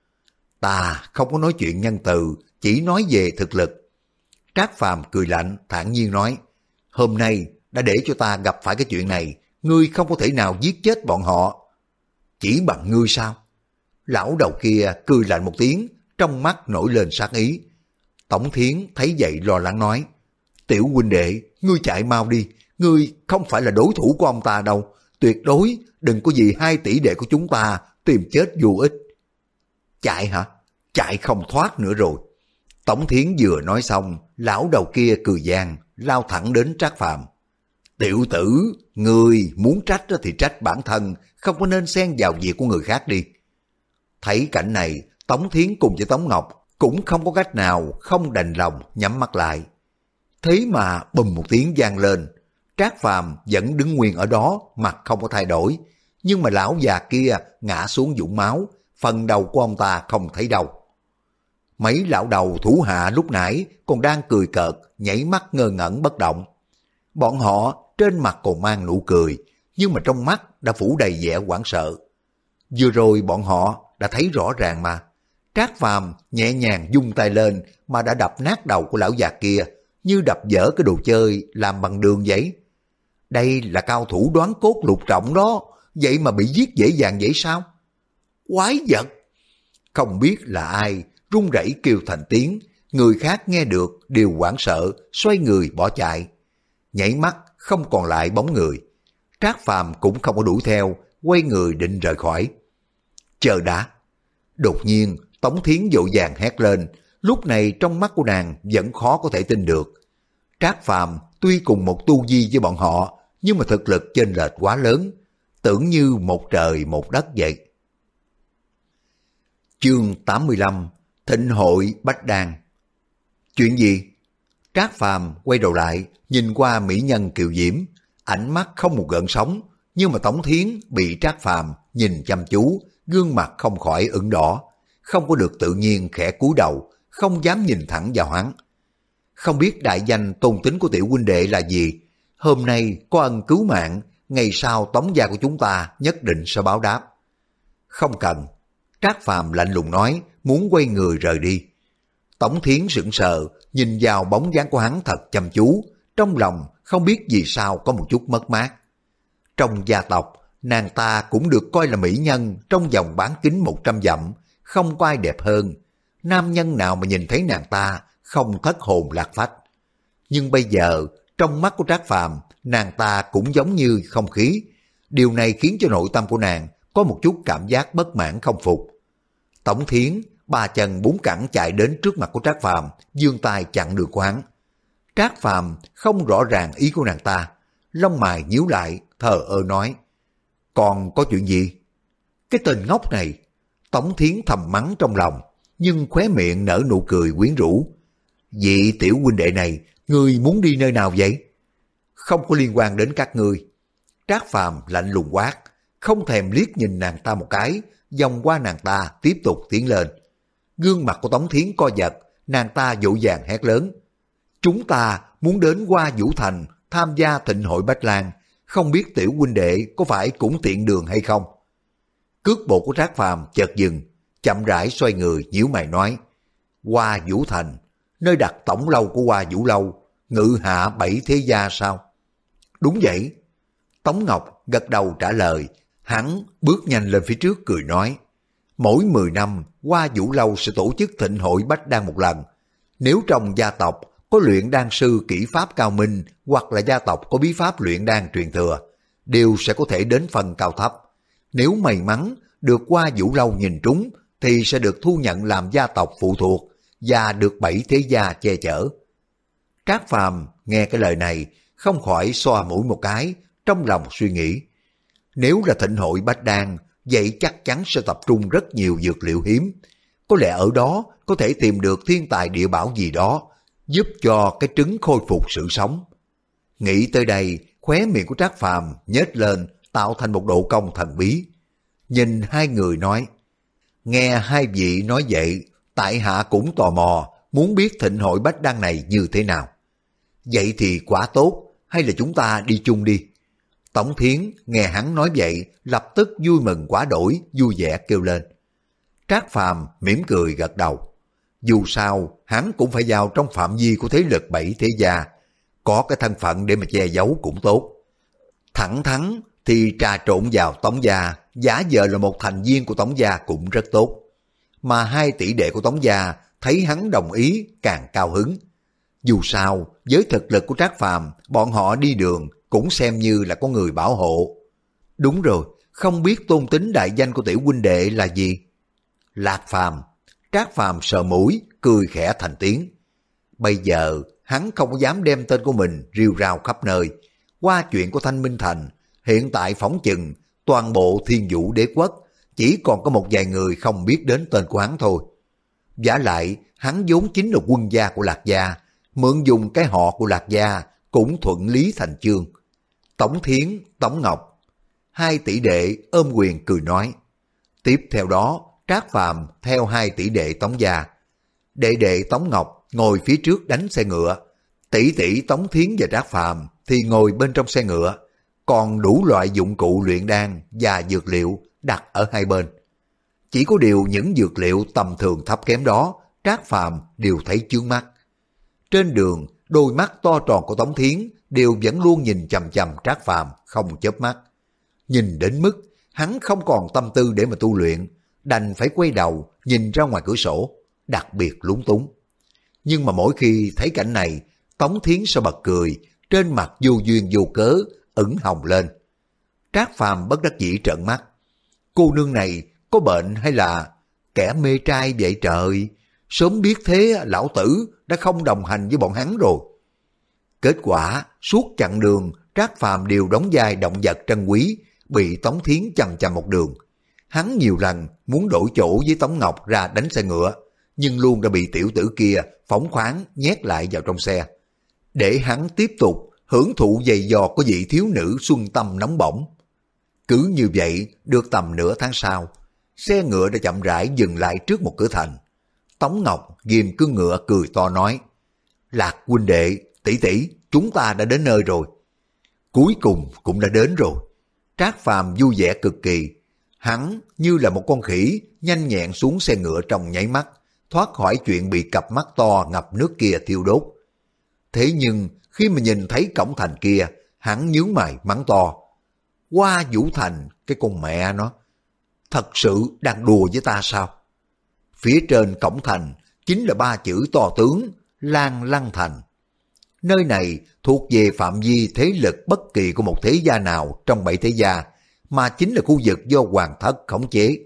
Ta không có nói chuyện nhân từ, chỉ nói về thực lực. Trác Phàm cười lạnh, thản nhiên nói: Hôm nay đã để cho ta gặp phải cái chuyện này, ngươi không có thể nào giết chết bọn họ. Chỉ bằng ngươi sao? Lão đầu kia cười lạnh một tiếng, trong mắt nổi lên sát ý. Tổng Thiến thấy vậy lo lắng nói: Tiểu huynh đệ, ngươi chạy mau đi, ngươi không phải là đối thủ của ông ta đâu, tuyệt đối đừng có vì hai tỷ đệ của chúng ta tìm chết vô ích. Chạy hả? Chạy không thoát nữa rồi. Tổng Thiến vừa nói xong, lão đầu kia cười gian, lao thẳng đến Trác Phàm. Tiểu tử, ngươi muốn trách thì trách bản thân, không có nên xen vào việc của người khác đi. Thấy cảnh này, Tống Thiến cùng với Tống Ngọc cũng không có cách nào không đành lòng nhắm mắt lại. Thế mà bùm một tiếng vang lên, Trác Phàm vẫn đứng nguyên ở đó, mặt không có thay đổi, nhưng mà lão già kia ngã xuống vũng máu, phần đầu của ông ta không thấy đâu. Mấy lão đầu thủ hạ lúc nãy còn đang cười cợt, nhảy mắt ngơ ngẩn bất động. Bọn họ trên mặt còn mang nụ cười, nhưng mà trong mắt đã phủ đầy vẻ hoảng sợ. Vừa rồi bọn họ đã thấy rõ ràng mà. Trác Phàm nhẹ nhàng vung tay lên mà đã đập nát đầu của lão già kia, như đập vỡ cái đồ chơi làm bằng đường vậy. Đây là cao thủ đoán cốt lục trọng đó, vậy mà bị giết dễ dàng vậy sao? Quái vật! Không biết là ai run rẩy kêu thành tiếng, người khác nghe được đều hoảng sợ, xoay người bỏ chạy. Nhảy mắt không còn lại bóng người. Trác Phàm cũng không có đuổi theo, quay người định rời khỏi. Chờ đã! Đột nhiên Tống Thiến vội vàng hét lên, lúc này trong mắt của nàng vẫn khó có thể tin được. Trác Phàm tuy cùng một tu vi với bọn họ, nhưng mà thực lực chênh lệch quá lớn, tưởng như một trời một đất vậy. Chương tám mươi lăm, Thịnh hội Bách Đan. Chuyện gì? Trác Phàm quay đầu lại, nhìn qua mỹ nhân kiều diễm, ánh mắt không một gợn sóng, nhưng mà Tống Thiến bị Trác Phàm nhìn chăm chú, gương mặt không khỏi ửng đỏ, không có được tự nhiên khẽ cúi đầu, không dám nhìn thẳng vào hắn. Không biết đại danh tôn tính của tiểu huynh đệ là gì, hôm nay có ân cứu mạng, ngày sau Tống gia của chúng ta nhất định sẽ báo đáp. Không cần. Trác Phàm lạnh lùng nói, muốn quay người rời đi. Tống Thiến sững sờ, nhìn vào bóng dáng của hắn thật chăm chú, trong lòng không biết vì sao có một chút mất mát. Trong gia tộc, nàng ta cũng được coi là mỹ nhân trong vòng bán kính một trăm dặm, không có ai đẹp hơn. Nam nhân nào mà nhìn thấy nàng ta không thất hồn lạc phách. Nhưng bây giờ, trong mắt của Trác Phàm, nàng ta cũng giống như không khí. Điều này khiến cho nội tâm của nàng có một chút cảm giác bất mãn không phục. Tống Thiến ba chân bốn cẳng chạy đến trước mặt của Trác Phàm, giương tay chặn đường của hắn. Trác Phàm không rõ ràng ý của nàng ta, lông mày nhíu lại, thờ ơ nói: còn có chuyện gì? Cái tên ngốc này. Tống Thiến thầm mắng trong lòng, nhưng khóe miệng nở nụ cười quyến rũ. Vị tiểu huynh đệ này, ngươi muốn đi nơi nào vậy? Không có liên quan đến các ngươi. Trác Phàm lạnh lùng quát, không thèm liếc nhìn nàng ta một cái, vòng qua nàng ta tiếp tục tiến lên. Gương mặt của Tống Thiến co giật, nàng ta vội vàng hét lớn: chúng ta muốn đến Hoa Vũ Thành tham gia thịnh hội Bách Lan, không biết tiểu huynh đệ có phải cũng tiện đường hay không? Cước bộ của Trác Phàm chợt dừng, chậm rãi xoay người nhíu mày nói: Hoa Vũ Thành, nơi đặt tổng lâu của Hoa Vũ Lâu, ngự hạ bảy thế gia sao? Đúng vậy. Tống Ngọc gật đầu trả lời, hắn bước nhanh lên phía trước cười nói: mỗi mười năm Hoa Vũ Lâu sẽ tổ chức thịnh hội Bách Đan một lần. Nếu trong gia tộc có luyện đan sư kỹ pháp cao minh hoặc là gia tộc có bí pháp luyện đan truyền thừa, đều sẽ có thể đến phần cao thấp. Nếu may mắn được Hoa Vũ Lâu nhìn trúng thì sẽ được thu nhận làm gia tộc phụ thuộc và được bảy thế gia che chở. Trác Phàm nghe cái lời này không khỏi xoa mũi một cái, trong lòng suy nghĩ. Nếu là thịnh hội Bách Đan, vậy chắc chắn sẽ tập trung rất nhiều dược liệu hiếm. Có lẽ ở đó có thể tìm được thiên tài địa bảo gì đó, giúp cho cái trứng khôi phục sự sống. Nghĩ tới đây, khóe miệng của Trác Phàm nhếch lên, tạo thành một độ cong thần bí. Nhìn hai người nói: nghe hai vị nói vậy, tại hạ cũng tò mò, muốn biết thịnh hội Bách Đan này như thế nào. Vậy thì quá tốt, hay là chúng ta đi chung đi? Tống Thiến nghe hắn nói vậy, lập tức vui mừng quá đổi, vui vẻ kêu lên. Trác Phàm mỉm cười gật đầu. Dù sao, hắn cũng phải vào trong phạm vi của thế lực bảy thế gia, có cái thân phận để mà che giấu cũng tốt. Thẳng thắn thì trà trộn vào Tống gia, giả vờ là một thành viên của Tống gia cũng rất tốt. Mà hai tỷ đệ của Tống gia thấy hắn đồng ý càng cao hứng. Dù sao, với thực lực của Trác Phàm, bọn họ đi đường cũng xem như là có người bảo hộ. Đúng rồi, không biết tôn tính đại danh của tiểu huynh đệ là gì? Lạc Phàm. Trác Phàm sờ mũi, cười khẽ thành tiếng. Bây giờ, hắn không có dám đem tên của mình rêu rao khắp nơi. Qua chuyện của Thanh Minh Thành, hiện tại phóng chừng, toàn bộ Thiên Vũ Đế Quốc, chỉ còn có một vài người không biết đến tên của hắn thôi. Vả lại, hắn vốn chính là quân gia của Lạc gia, mượn dùng cái họ của Lạc gia, cũng thuận lý thành chương. Tống Thiến, Tống Ngọc, hai tỷ đệ ôm quyền cười nói. Tiếp theo đó, Trác Phàm theo hai tỷ đệ Tống gia. Đệ đệ Tống Ngọc ngồi phía trước đánh xe ngựa, tỷ tỷ Tống Thiến và Trác Phàm thì ngồi bên trong xe ngựa, còn đủ loại dụng cụ luyện đan và dược liệu đặt ở hai bên. Chỉ có điều những dược liệu tầm thường thấp kém đó, Trác Phàm đều thấy chướng mắt. Trên đường, đôi mắt to tròn của Tống Thiến đều vẫn luôn nhìn chằm chằm Trác Phàm không chớp mắt. Nhìn đến mức hắn không còn tâm tư để mà tu luyện, đành phải quay đầu nhìn ra ngoài cửa sổ, đặc biệt lúng túng. Nhưng mà mỗi khi thấy cảnh này, Tống Thiến sẽ bật cười, trên mặt vô duyên vô cớ ửng hồng lên. Trác Phàm bất đắc dĩ trợn mắt. Cô nương này có bệnh hay là kẻ mê trai vậy trời? sớm biết thế lão tử đã không đồng hành với bọn hắn rồi. Kết quả, suốt chặng đường, Trác Phàm đều đóng vai động vật trân quý, bị Tống Thiến chằm chằm một đường. Hắn nhiều lần muốn đổi chỗ với Tống Ngọc ra đánh xe ngựa, nhưng luôn đã bị tiểu tử kia phóng khoáng nhét lại vào trong xe. Để hắn tiếp tục hưởng thụ giày dò của vị thiếu nữ xuân tâm nóng bỏng. Cứ như vậy, được tầm nửa tháng sau, xe ngựa đã chậm rãi dừng lại trước một cửa thành. Tống Ngọc ghim cương ngựa cười to nói, Lạc huynh đệ, tỷ tỷ, chúng ta đã đến nơi rồi. Cuối cùng cũng đã đến rồi. Trác Phàm vui vẻ cực kỳ. Hắn như là một con khỉ nhanh nhẹn xuống xe ngựa trong nháy mắt, thoát khỏi chuyện bị cặp mắt to ngập nước kia thiêu đốt. Thế nhưng khi mà nhìn thấy cổng thành kia, hắn nhướng mày mắng to, Hoa Vũ Thành, cái con mẹ nó, thật sự đang đùa với ta sao? Phía trên cổng thành chính là ba chữ to tướng Lan Lăng Thành. Nơi này thuộc về phạm vi thế lực bất kỳ của một thế gia nào trong bảy thế gia, mà chính là khu vực do hoàng thất khống chế.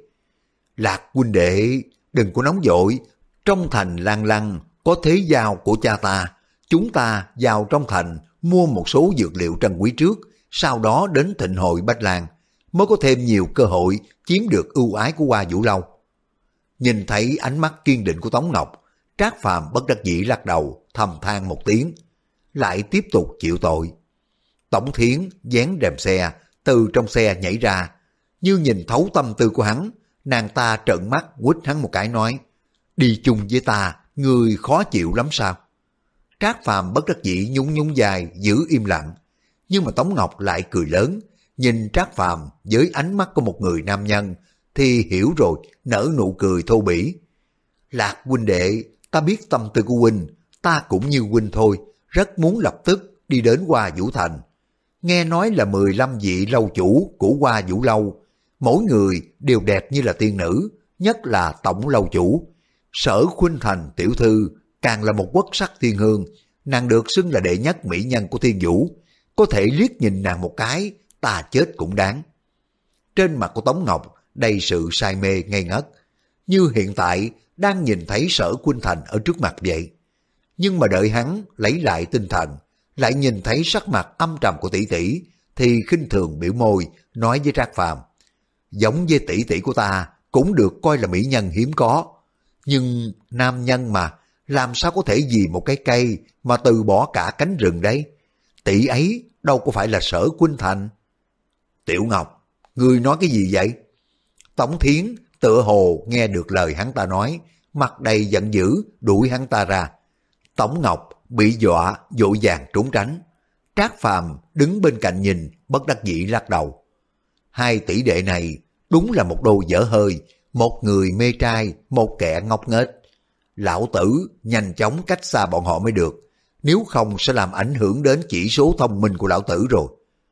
Lạc huynh đệ, đừng có nóng vội, trong thành Lan Lăng có thế giao của cha ta, chúng ta vào trong thành mua một số dược liệu trân quý trước, sau đó đến thịnh hội Bách Lan, mới có thêm nhiều cơ hội chiếm được ưu ái của Hoa Vũ Lâu. Nhìn thấy ánh mắt kiên định của Tống Ngọc, Trác Phàm bất đắc dĩ lắc đầu, thầm than một tiếng, lại tiếp tục chịu tội. Tống Thiến vén rèm xe, từ trong xe nhảy ra, như nhìn thấu tâm tư của hắn, nàng ta trợn mắt quýt hắn một cái nói, đi chung với ta, người khó chịu lắm sao? Trác Phàm bất đắc dĩ nhún nhún vai giữ im lặng, nhưng mà Tống Ngọc lại cười lớn, nhìn Trác Phàm với ánh mắt của một người nam nhân thì hiểu rồi, nở nụ cười thô bỉ. Lạc huynh đệ, ta biết tâm tư của huynh, ta cũng như huynh thôi, rất muốn lập tức đi đến Hoa Vũ Thành. Nghe nói là mười lăm vị lâu chủ của Hoa Vũ Lâu, mỗi người đều đẹp như là tiên nữ, nhất là tổng lâu chủ. Sở Khuynh Thành tiểu thư càng là một quốc sắc thiên hương, nàng được xưng là đệ nhất mỹ nhân của thiên vũ, có thể liếc nhìn nàng một cái, ta chết cũng đáng. Trên mặt của Tống Ngọc đầy sự say mê ngây ngất, như hiện tại đang nhìn thấy Sở Khuynh Thành ở trước mặt vậy. Nhưng mà đợi hắn lấy lại tinh thần, lại nhìn thấy sắc mặt âm trầm của tỷ tỷ, thì khinh thường biểu môi nói với Trác Phàm, giống với tỷ tỷ của ta cũng được coi là mỹ nhân hiếm có, nhưng nam nhân mà, làm sao có thể vì một cái cây mà từ bỏ cả cánh rừng đấy? Tỷ ấy đâu có phải là Sở Khuynh Thành. Tiểu Ngọc, ngươi nói cái gì vậy? Tống Thiến tựa hồ nghe được lời hắn ta nói, mặt đầy giận dữ đuổi hắn ta ra. Tống Ngọc bị dọa vội vàng trốn tránh. Trác Phàm đứng bên cạnh nhìn, bất đắc dĩ lắc đầu. Hai tỷ đệ này đúng là một đôi dở hơi, một người mê trai, một kẻ ngốc nghếch. Lão tử nhanh chóng cách xa bọn họ mới được, nếu không sẽ làm ảnh hưởng đến chỉ số thông minh của lão tử rồi.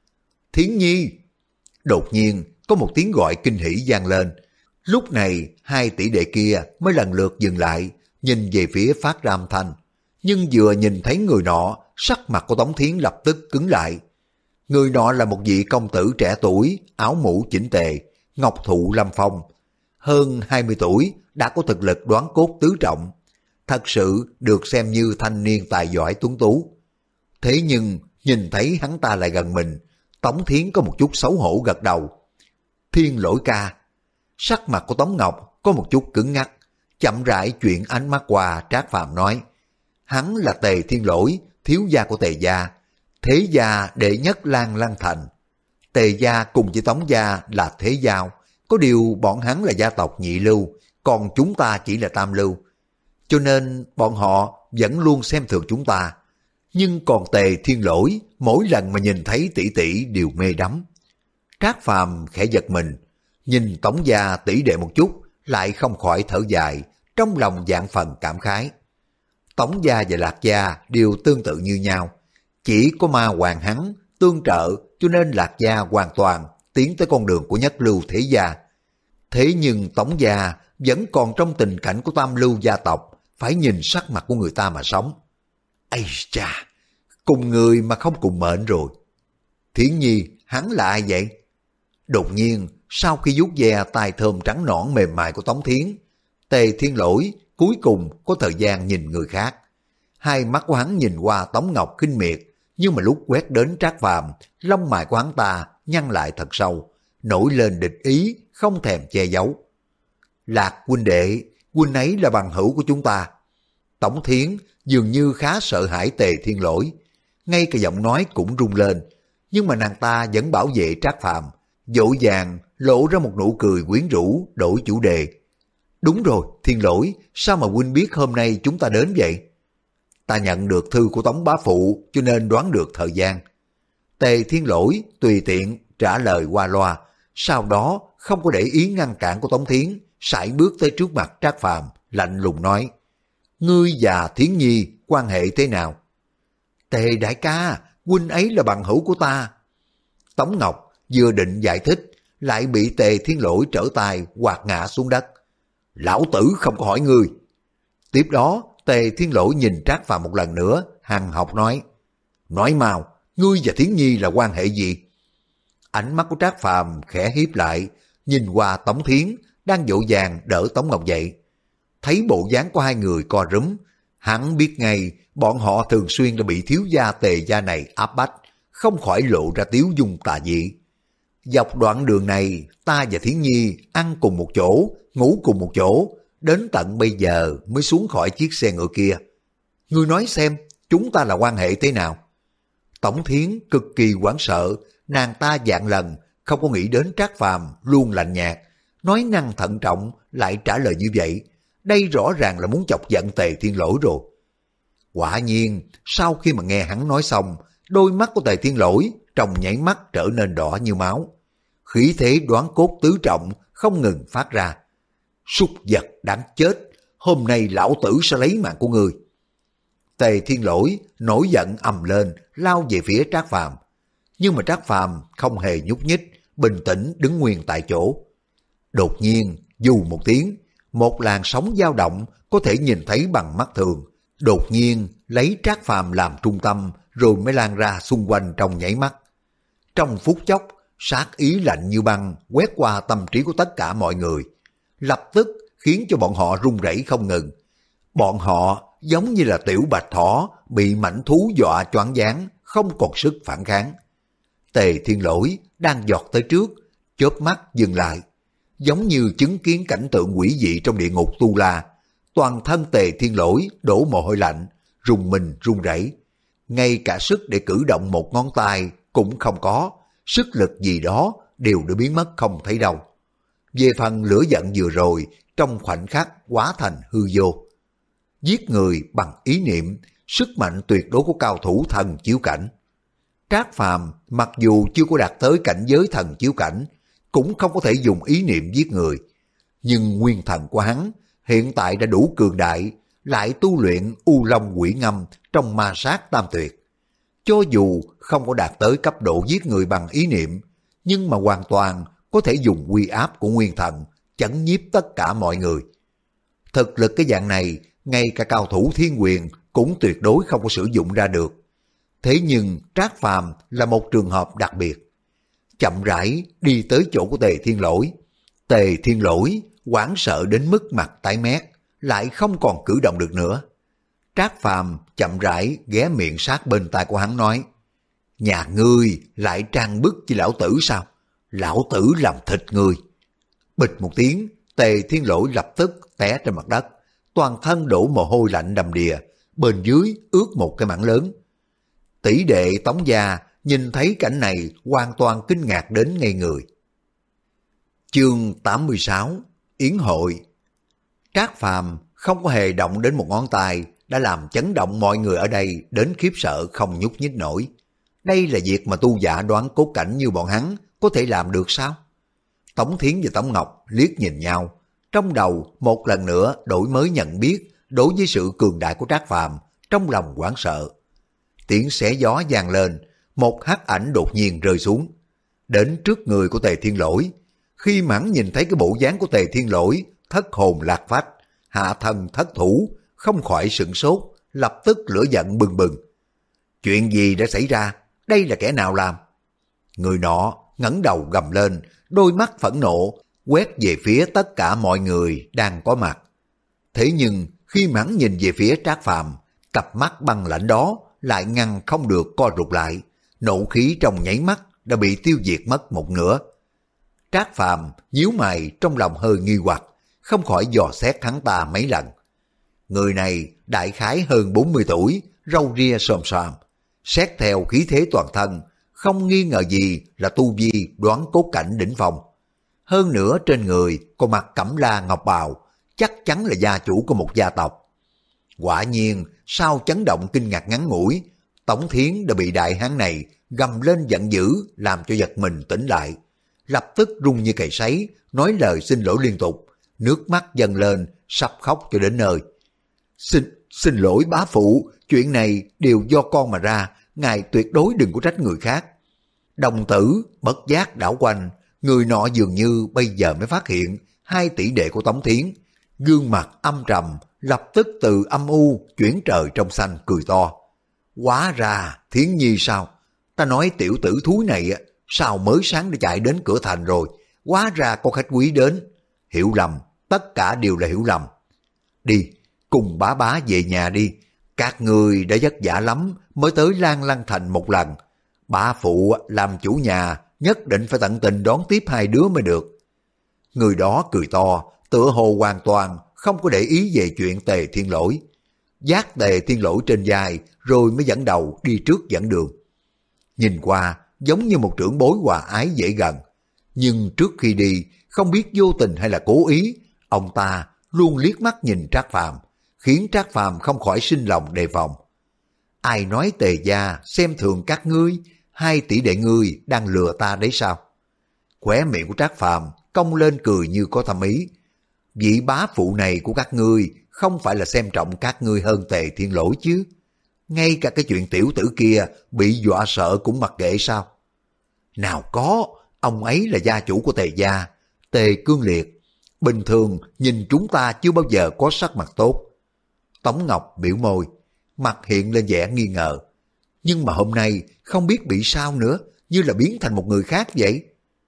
Thiến Nhi! Đột nhiên có một tiếng gọi kinh hỉ vang lên. Lúc này hai tỷ đệ kia mới lần lượt dừng lại, nhìn về phía phát ra âm thanh. Nhưng vừa nhìn thấy người nọ, sắc mặt của Tống Thiến lập tức cứng lại. Người nọ là một vị công tử trẻ tuổi, áo mũ chỉnh tề, ngọc thụ lâm phong. Hơn hai mươi tuổi, đã có thực lực đoán cốt tứ trọng. Thật sự được xem như thanh niên tài giỏi tuấn tú. Thế nhưng nhìn thấy hắn ta lại gần mình, Tống Thiến có một chút xấu hổ gật đầu. Thiên Lỗi ca. Sắc mặt của Tống Ngọc có một chút cứng ngắc, chậm rãi chuyển ánh mắt qua Trác Phàm nói, hắn là Tề Thiên Lỗi, thiếu gia của Tề gia, thế gia đệ nhất Lan Lăng Thành. Tề gia cùng với Tống gia là thế giao, có điều bọn hắn là gia tộc nhị lưu, còn chúng ta chỉ là tam lưu. Cho nên bọn họ vẫn luôn xem thường chúng ta. Nhưng còn Tề Thiên Lỗi, mỗi lần mà nhìn thấy tỷ tỷ đều mê đắm. Trác Phàm khẽ giật mình, nhìn Tống gia tỷ đệ một chút, lại không khỏi thở dài, trong lòng vạn phần cảm khái. Tống gia và Lạc gia đều tương tự như nhau, chỉ có Ma Hoàng hắn tương trợ, cho nên Lạc gia hoàn toàn tiến tới con đường của nhất lưu thế gia. Thế nhưng Tống gia vẫn còn trong tình cảnh của tam lưu gia tộc, phải nhìn sắc mặt của người ta mà sống. Ây cha, cùng người mà không cùng mệnh rồi. Thiến Nhi, hắn là ai vậy? Đột nhiên, sau khi vuốt ve tai thơm trắng nõn mềm mại của Tống Thiến, Tề Thiên Lỗi cuối cùng có thời gian nhìn người khác. Hai mắt của hắn nhìn qua Tống Ngọc khinh miệt, nhưng mà lúc quét đến Trác Phàm, lông mày của hắn ta nhăn lại thật sâu, nổi lên địch ý, không thèm che giấu. Lạc huynh đệ, huynh ấy là bằng hữu của chúng ta. Tống Thiến dường như khá sợ hãi Tề Thiên Lỗi, ngay cả giọng nói cũng rung lên, nhưng mà nàng ta vẫn bảo vệ Trác Phàm, dỗ dàng lộ ra một nụ cười quyến rũ, đổi chủ đề. Đúng rồi, Thiên Lỗi, sao mà huynh biết hôm nay chúng ta đến vậy? Ta nhận được thư của Tống bá phụ cho nên đoán được thời gian. Tề Thiên Lỗi tùy tiện trả lời qua loa, sau đó không có để ý ngăn cản của Tống Thiến, sải bước tới trước mặt Trác Phàm, lạnh lùng nói: Ngươi và Thiến Nhi quan hệ thế nào? Tề đại ca, huynh ấy là bằng hữu của ta. Tống Ngọc vừa định giải thích, lại bị Tề Thiên Lỗi trở tay quạt ngã xuống đất. Lão tử không có hỏi ngươi. Tiếp đó Tề Thiên Lỗi nhìn Trác Phàm một lần nữa, hằn học nói: Nói mau, ngươi và Thiến Nhi là quan hệ gì? Ánh mắt của Trác Phàm khẽ hiếp lại, nhìn qua Tống Thiến đang dỗ dàng đỡ Tống Ngọc dậy. Thấy bộ dáng của hai người co rúm, hắn biết ngay bọn họ thường xuyên đã bị thiếu gia Tề gia này áp bách, không khỏi lộ ra tiếu dung tà dị. Dọc đoạn đường này, ta và Thiến Nhi ăn cùng một chỗ, ngủ cùng một chỗ, đến tận bây giờ mới xuống khỏi chiếc xe ngựa kia. Ngươi nói xem, chúng ta là quan hệ thế nào? Tống Thiến cực kỳ hoảng sợ, nàng ta vạn lần không có nghĩ đến Trác Phàm luôn lạnh nhạt, nói năng thận trọng lại trả lời như vậy. Đây rõ ràng là muốn chọc giận Tề Thiên Lỗi rồi. Quả nhiên, sau khi mà nghe hắn nói xong, đôi mắt của Tề Thiên Lỗi trong nháy mắt trở nên đỏ như máu. Khí thế đoán cốt tứ trọng không ngừng phát ra. Súc vật đáng chết, hôm nay lão tử sẽ lấy mạng của ngươi. Tề Thiên Lỗi nổi giận ầm lên, lao về phía Trác Phàm. Nhưng mà Trác Phàm không hề nhúc nhích, bình tĩnh đứng nguyên tại chỗ. Đột nhiên, dù một tiếng, một làn sóng dao động có thể nhìn thấy bằng mắt thường, đột nhiên lấy Trác Phàm làm trung tâm rồi mới lan ra xung quanh trong nháy mắt. Trong phút chốc, sát ý lạnh như băng quét qua tâm trí của tất cả mọi người, lập tức khiến cho bọn họ run rẩy không ngừng. Bọn họ giống như là tiểu bạch thỏ bị mãnh thú dọa choáng váng, không còn sức phản kháng. Tề Thiên Lỗi đang giọt tới trước, chớp mắt dừng lại, giống như chứng kiến cảnh tượng quỷ dị trong địa ngục Tu La. Toàn thân Tề Thiên Lỗi đổ mồ hôi lạnh, rùng mình run rẩy, ngay cả sức để cử động một ngón tay cũng không có, sức lực gì đó đều đã biến mất không thấy đâu. Về phần lửa giận vừa rồi, trong khoảnh khắc hóa thành hư vô. Giết người bằng ý niệm, sức mạnh tuyệt đối của cao thủ thần chiếu cảnh. Trác Phàm mặc dù chưa có đạt tới cảnh giới thần chiếu cảnh, cũng không có thể dùng ý niệm giết người, nhưng nguyên thần của hắn hiện tại đã đủ cường đại, lại tu luyện U Long Quỷ Ngâm trong ma sát tam tuyệt. Cho dù không có đạt tới cấp độ giết người bằng ý niệm, nhưng mà hoàn toàn có thể dùng uy áp của nguyên thần chấn nhiếp tất cả mọi người. Thực lực cái dạng này, ngay cả cao thủ thiên quyền cũng tuyệt đối không có sử dụng ra được. Thế nhưng Trác Phàm là một trường hợp đặc biệt. Chậm rãi đi tới chỗ của Tề Thiên Lỗi. Tề Thiên Lỗi hoảng sợ đến mức mặt tái mét, lại không còn cử động được nữa. Trác Phàm chậm rãi ghé miệng sát bên tai của hắn nói: Nhà ngươi lại trang bức với lão tử sao? Lão tử làm thịt ngươi. Bịch một tiếng, Tề Thiên Lỗi lập tức té trên mặt đất, toàn thân đổ mồ hôi lạnh đầm đìa, bên dưới ướt một cái mảng lớn. Tỷ đệ Tống gia nhìn thấy cảnh này hoàn toàn kinh ngạc đến ngây người. Chương tám mươi sáu, Yến hội. Trác Phàm không có hề động đến một ngón tay đã làm chấn động mọi người ở đây đến khiếp sợ không nhúc nhích nổi. Đây là việc mà tu giả đoán cốt cảnh như bọn hắn có thể làm được sao? Tống Thiến và Tống Ngọc liếc nhìn nhau, trong đầu một lần nữa đổi mới nhận biết đối với sự cường đại của Trác Phàm, trong lòng hoảng sợ. Tiếng xé gió vang lên, một hắc ảnh đột nhiên rơi xuống, đến trước người của Tề Thiên Lỗi. Khi mãn nhìn thấy cái bộ dáng của Tề Thiên Lỗi thất hồn lạc phách, hạ thân thất thủ, không khỏi sửng sốt, lập tức lửa giận bừng bừng. Chuyện gì đã xảy ra? Đây là kẻ nào làm? Người nọ ngẩng đầu gầm lên, đôi mắt phẫn nộ quét về phía tất cả mọi người đang có mặt. Thế nhưng khi mà hắn nhìn về phía Trác Phàm, cặp mắt băng lạnh đó lại ngăn không được co rụt lại, nộ khí trong nháy mắt đã bị tiêu diệt mất một nửa. Trác Phàm nhíu mày trong lòng hơi nghi hoặc, không khỏi dò xét hắn ta mấy lần. Người này đại khái hơn bốn mươi tuổi, râu ria xồm xoàm, xét theo khí thế toàn thân, không nghi ngờ gì là tu vi đoán cốt cảnh đỉnh phong. Hơn nữa trên người có mặt cẩm la ngọc bào, chắc chắn là gia chủ của một gia tộc. Quả nhiên, sau chấn động kinh ngạc ngắn ngủi, Tống Thiến đã bị đại hán này gầm lên giận dữ làm cho giật mình tỉnh lại. Lập tức run như cầy sấy, nói lời xin lỗi liên tục, nước mắt dâng lên, sắp khóc cho đến nơi. Xin, xin lỗi bá phụ, chuyện này đều do con mà ra, ngài tuyệt đối đừng có trách người khác. Đồng tử bất giác đảo quanh, người nọ dường như bây giờ mới phát hiện hai tỷ đệ của Tống Thiến, gương mặt âm trầm, lập tức từ âm u chuyển trời trong xanh cười to. Hóa ra Thiến Nhi sao? Ta nói tiểu tử thúi này sao mới sáng đã chạy đến cửa thành rồi, hóa ra có khách quý đến. Hiểu lầm, tất cả đều là hiểu lầm. Đi, cùng bá bá về nhà đi, các người đã vất vả lắm mới tới Lan Lăng Thành một lần. Bá phụ làm chủ nhà nhất định phải tận tình đón tiếp hai đứa mới được. Người đó cười to, tựa hồ hoàn toàn không có để ý về chuyện Tề Thiên Lỗi. Dắt Tề Thiên Lỗi trên vai rồi mới dẫn đầu đi trước dẫn đường. Nhìn qua giống như một trưởng bối hòa ái dễ gần, nhưng trước khi đi không biết vô tình hay là cố ý, ông ta luôn liếc mắt nhìn Trác Phàm, khiến Trác Phàm không khỏi sinh lòng đề phòng. Ai nói Tề gia xem thường các ngươi, hai tỷ đệ ngươi đang lừa ta đấy sao? Khóe miệng của Trác Phàm cong lên cười như có thâm ý. Vị bá phụ này của các ngươi không phải là xem trọng các ngươi hơn Tề Thiên Lỗi chứ? Ngay cả cái chuyện tiểu tử kia bị dọa sợ cũng mặc kệ sao? Nào có, ông ấy là gia chủ của Tề gia, Tề Cương Liệt. Bình thường nhìn chúng ta chưa bao giờ có sắc mặt tốt. Tống Ngọc biểu môi, mặt hiện lên vẻ nghi ngờ. Nhưng mà hôm nay không biết bị sao nữa, như là biến thành một người khác vậy.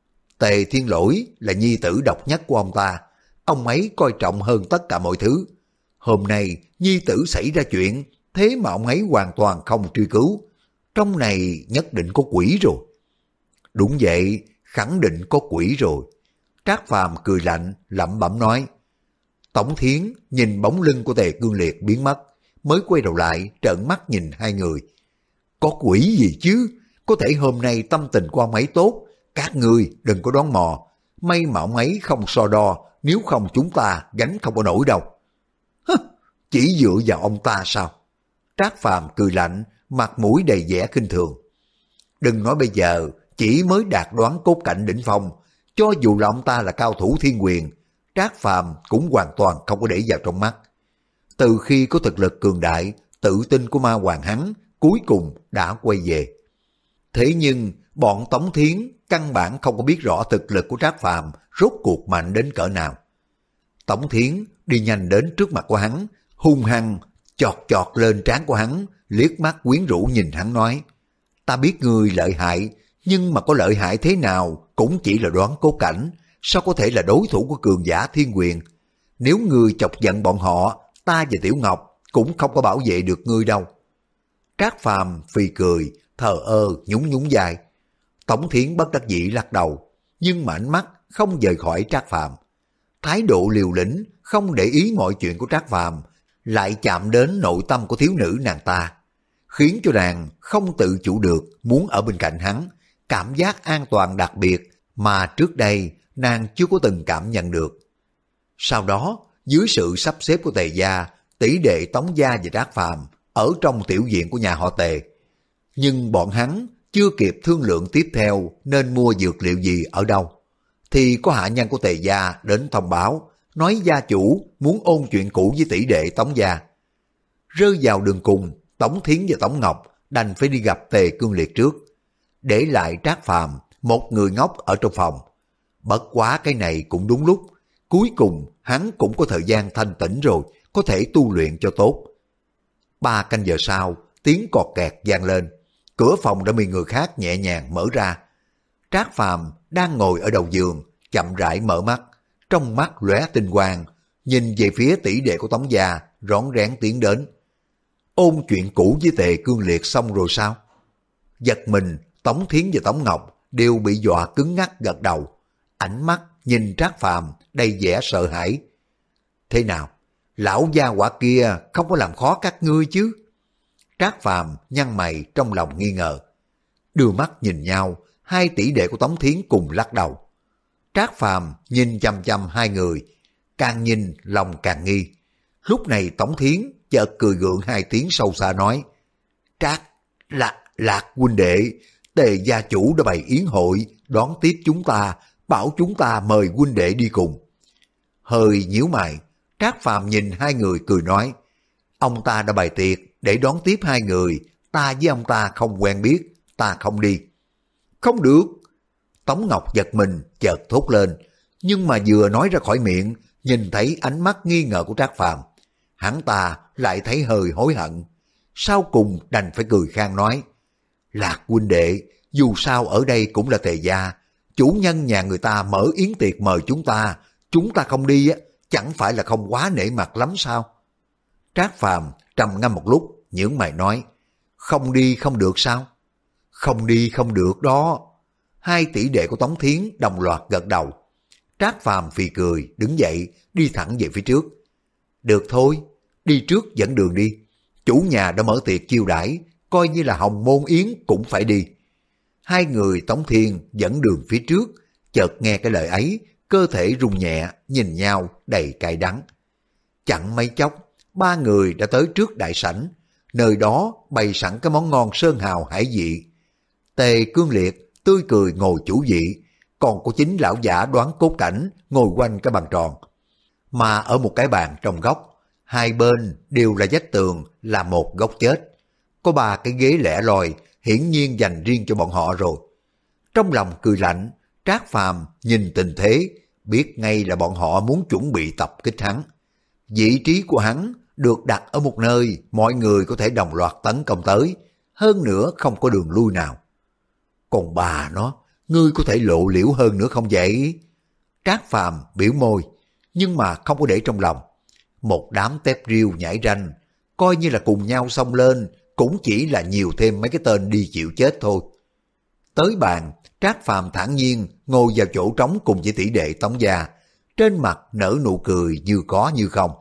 Tề Thiên Lỗi là nhi tử độc nhất của ông ta, ông ấy coi trọng hơn tất cả mọi thứ. Hôm nay nhi tử xảy ra chuyện, thế mà ông ấy hoàn toàn không truy cứu. Trong này nhất định có quỷ rồi. Đúng vậy, khẳng định có quỷ rồi. Trác Phàm cười lạnh, lẩm bẩm nói. Tống Thiến nhìn bóng lưng của Tề Cương Liệt biến mất, mới quay đầu lại trợn mắt nhìn hai người. Có quỷ gì chứ? Có thể hôm nay tâm tình của ông ấy tốt, các ngươi đừng có đoán mò. May mà ông ấy không so đo, nếu không chúng ta gánh không có nổi đâu. Hứ, chỉ dựa vào ông ta sao? Trác Phàm cười lạnh, mặt mũi đầy vẻ khinh thường. Đừng nói bây giờ chỉ mới đạt đoán cốt cảnh đỉnh phong, cho dù là ông ta là cao thủ thiên quyền, Trác Phàm cũng hoàn toàn không có để vào trong mắt. Từ khi có thực lực cường đại, tự tin của ma hoàng hắn cuối cùng đã quay về. Thế nhưng bọn Tống Thiến căn bản không có biết rõ thực lực của Trác Phàm rốt cuộc mạnh đến cỡ nào. Tống Thiến đi nhanh đến trước mặt của hắn, hung hăng chọt chọt lên trán của hắn, liếc mắt quyến rũ nhìn hắn nói. Ta biết ngươi lợi hại, nhưng mà có lợi hại thế nào cũng chỉ là đoán cốt cảnh, sao có thể là đối thủ của cường giả thiên quyền. Nếu ngươi chọc giận bọn họ, ta và Tiểu Ngọc cũng không có bảo vệ được ngươi đâu. Trác Phàm phì cười, thờ ơ nhún nhún vai. Tống Thiến bất đắc dĩ lắc đầu, nhưng mà ánh mắt không rời khỏi Trác Phàm. Thái độ liều lĩnh, không để ý mọi chuyện của Trác Phàm, lại chạm đến nội tâm của thiếu nữ nàng ta, khiến cho nàng không tự chủ được muốn ở bên cạnh hắn, cảm giác an toàn đặc biệt mà trước đây nàng chưa có từng cảm nhận được. Sau đó, dưới sự sắp xếp của Tề gia, tỷ đệ Tống gia và Trác Phàm ở trong tiểu viện của nhà họ Tề. Nhưng bọn hắn chưa kịp thương lượng tiếp theo nên mua dược liệu gì ở đâu, thì có hạ nhân của Tề gia đến thông báo, nói gia chủ muốn ôn chuyện cũ với tỷ đệ Tống gia. Rơi vào đường cùng, Tống Thiến và Tống Ngọc đành phải đi gặp Tề Cương Liệt trước, để lại Trác Phàm một người ngốc ở trong phòng. Bất quá cái này cũng đúng lúc, cuối cùng hắn cũng có thời gian thanh tĩnh rồi, có thể tu luyện cho tốt. Ba canh giờ sau, tiếng cọt kẹt vang lên, cửa phòng đã bị người khác nhẹ nhàng mở ra. Trác Phàm đang ngồi ở đầu giường, chậm rãi mở mắt, trong mắt lóe tinh quang, nhìn về phía tỷ đệ của Tống gia, rón rén tiến đến. Ôn chuyện cũ với Tề Cương Liệt xong rồi sao? Giật mình, Tống Thiến và Tống Ngọc đều bị dọa cứng ngắc gật đầu. Ánh mắt nhìn Trác Phàm đầy vẻ sợ hãi. Thế nào? Lão gia quả kia không có làm khó các ngươi chứ? Trác Phàm nhăn mày trong lòng nghi ngờ. Đưa mắt nhìn nhau, hai tỷ đệ của Tống Thiến cùng lắc đầu. Trác Phàm nhìn chăm chăm hai người, càng nhìn lòng càng nghi. Lúc này Tống Thiến chợt cười gượng hai tiếng sâu xa nói: Trác, Lạc, Lạc huynh đệ, Tề gia chủ đã bày yến hội đón tiếp chúng ta, bảo chúng ta mời huynh đệ đi cùng. Hơi nhíu mày, Trác Phàm nhìn hai người cười nói: ông ta đã bày tiệc để đón tiếp hai người, ta với ông ta không quen biết, ta không đi. Không được. Tống Ngọc giật mình chợt thốt lên, nhưng mà vừa nói ra khỏi miệng, nhìn thấy ánh mắt nghi ngờ của Trác Phàm, hắn ta lại thấy hơi hối hận. Sau cùng đành phải cười khang nói: Lạc huynh đệ, dù sao ở đây cũng là Tề gia, chủ nhân nhà người ta mở yến tiệc mời chúng ta, chúng ta không đi á, chẳng phải là không quá nể mặt lắm sao? Trác Phàm trầm ngâm một lúc, nhướng mày nói: không đi không được sao? Không đi không được đó. Hai tỷ đệ của Tống Thiến đồng loạt gật đầu. Trác Phàm phì cười, đứng dậy, đi thẳng về phía trước. Được thôi, đi trước dẫn đường đi. Chủ nhà đã mở tiệc chiêu đãi, coi như là hồng môn yến cũng phải đi. Hai người Tống Thiên dẫn đường phía trước, chợt nghe cái lời ấy, cơ thể rung nhẹ, nhìn nhau đầy cay đắng. Chẳng mấy chốc, ba người đã tới trước đại sảnh, nơi đó bày sẵn cái món ngon sơn hào hải vị. Tề Cương Liệt tươi cười ngồi chủ vị, còn có chính lão giả Đoán Cốt Cảnh ngồi quanh cái bàn tròn. Mà ở một cái bàn trong góc, hai bên đều là vách tường, là một góc chết. Có ba cái ghế lẻ loi, hiển nhiên dành riêng cho bọn họ rồi. Trong lòng cười lạnh, Trác Phàm nhìn tình thế, biết ngay là bọn họ muốn chuẩn bị tập kích hắn. Vị trí của hắn được đặt ở một nơi mọi người có thể đồng loạt tấn công tới, hơn nữa không có đường lui nào. Còn bà nó, ngươi có thể lộ liễu hơn nữa không vậy? Trác Phàm biểu môi, nhưng mà không có để trong lòng. Một đám tép riêu nhảy ranh, coi như là cùng nhau xông lên, cũng chỉ là nhiều thêm mấy cái tên đi chịu chết thôi. Tới bàn, Trác Phàm thản nhiên ngồi vào chỗ trống cùng với tỷ đệ Tống gia, trên mặt nở nụ cười như có như không.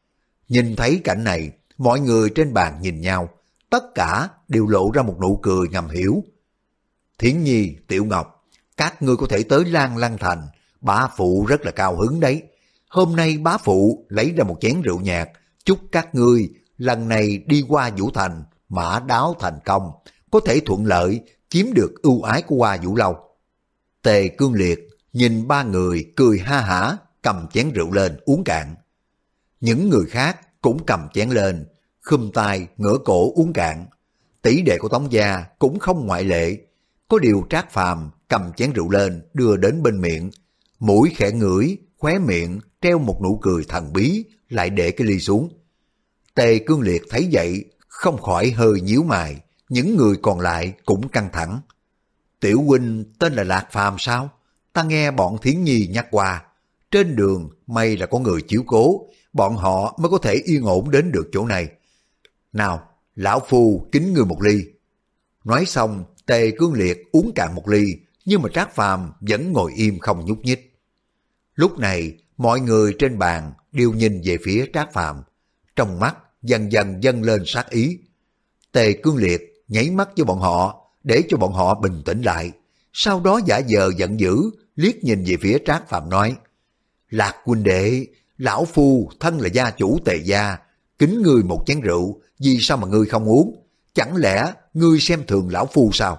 Nhìn thấy cảnh này, mọi người trên bàn nhìn nhau, tất cả đều lộ ra một nụ cười ngầm hiểu. Thiến Nhi, Tiểu Ngọc, các ngươi có thể tới Lan Lăng Thành, bá phụ rất là cao hứng đấy. Hôm nay bá phụ lấy ra một chén rượu nhạt, chúc các ngươi lần này đi qua Vũ Thành, mã đáo thành công, có thể thuận lợi chiếm được ưu ái của Hoa Vũ Lâu. Tề Cương Liệt nhìn ba người cười ha hả, cầm chén rượu lên uống cạn. Những người khác cũng cầm chén lên, khum tay ngửa cổ uống cạn. Tỷ đệ của Tống gia cũng không ngoại lệ. Có điều Trác Phàm cầm chén rượu lên đưa đến bên miệng, mũi khẽ ngửi, khóe miệng treo một nụ cười thần bí, lại để cái ly xuống. Tề Cương Liệt thấy vậy không khỏi hơi nhíu mày, những người còn lại cũng căng thẳng. Tiểu huynh tên là Lạc Phàm sao? Ta nghe bọn Thiến Nhi nhắc qua, trên đường may là có người chiếu cố, bọn họ mới có thể yên ổn đến được chỗ này. Nào, lão phu kính ngươi một ly. Nói xong, Tề Cương Liệt uống cạn một ly, nhưng mà Trác Phàm vẫn ngồi im không nhúc nhích. Lúc này, mọi người trên bàn đều nhìn về phía Trác Phàm, trong mắt dần dần dâng lên sát ý. Tề Cương Liệt nháy mắt với bọn họ, để cho bọn họ bình tĩnh lại, sau đó giả vờ giận dữ, liếc nhìn về phía Trác Phàm nói: Lạc huynh đệ, lão phu thân là gia chủ Tề gia, kính ngươi một chén rượu, vì sao mà ngươi không uống? Chẳng lẽ ngươi xem thường lão phu sao?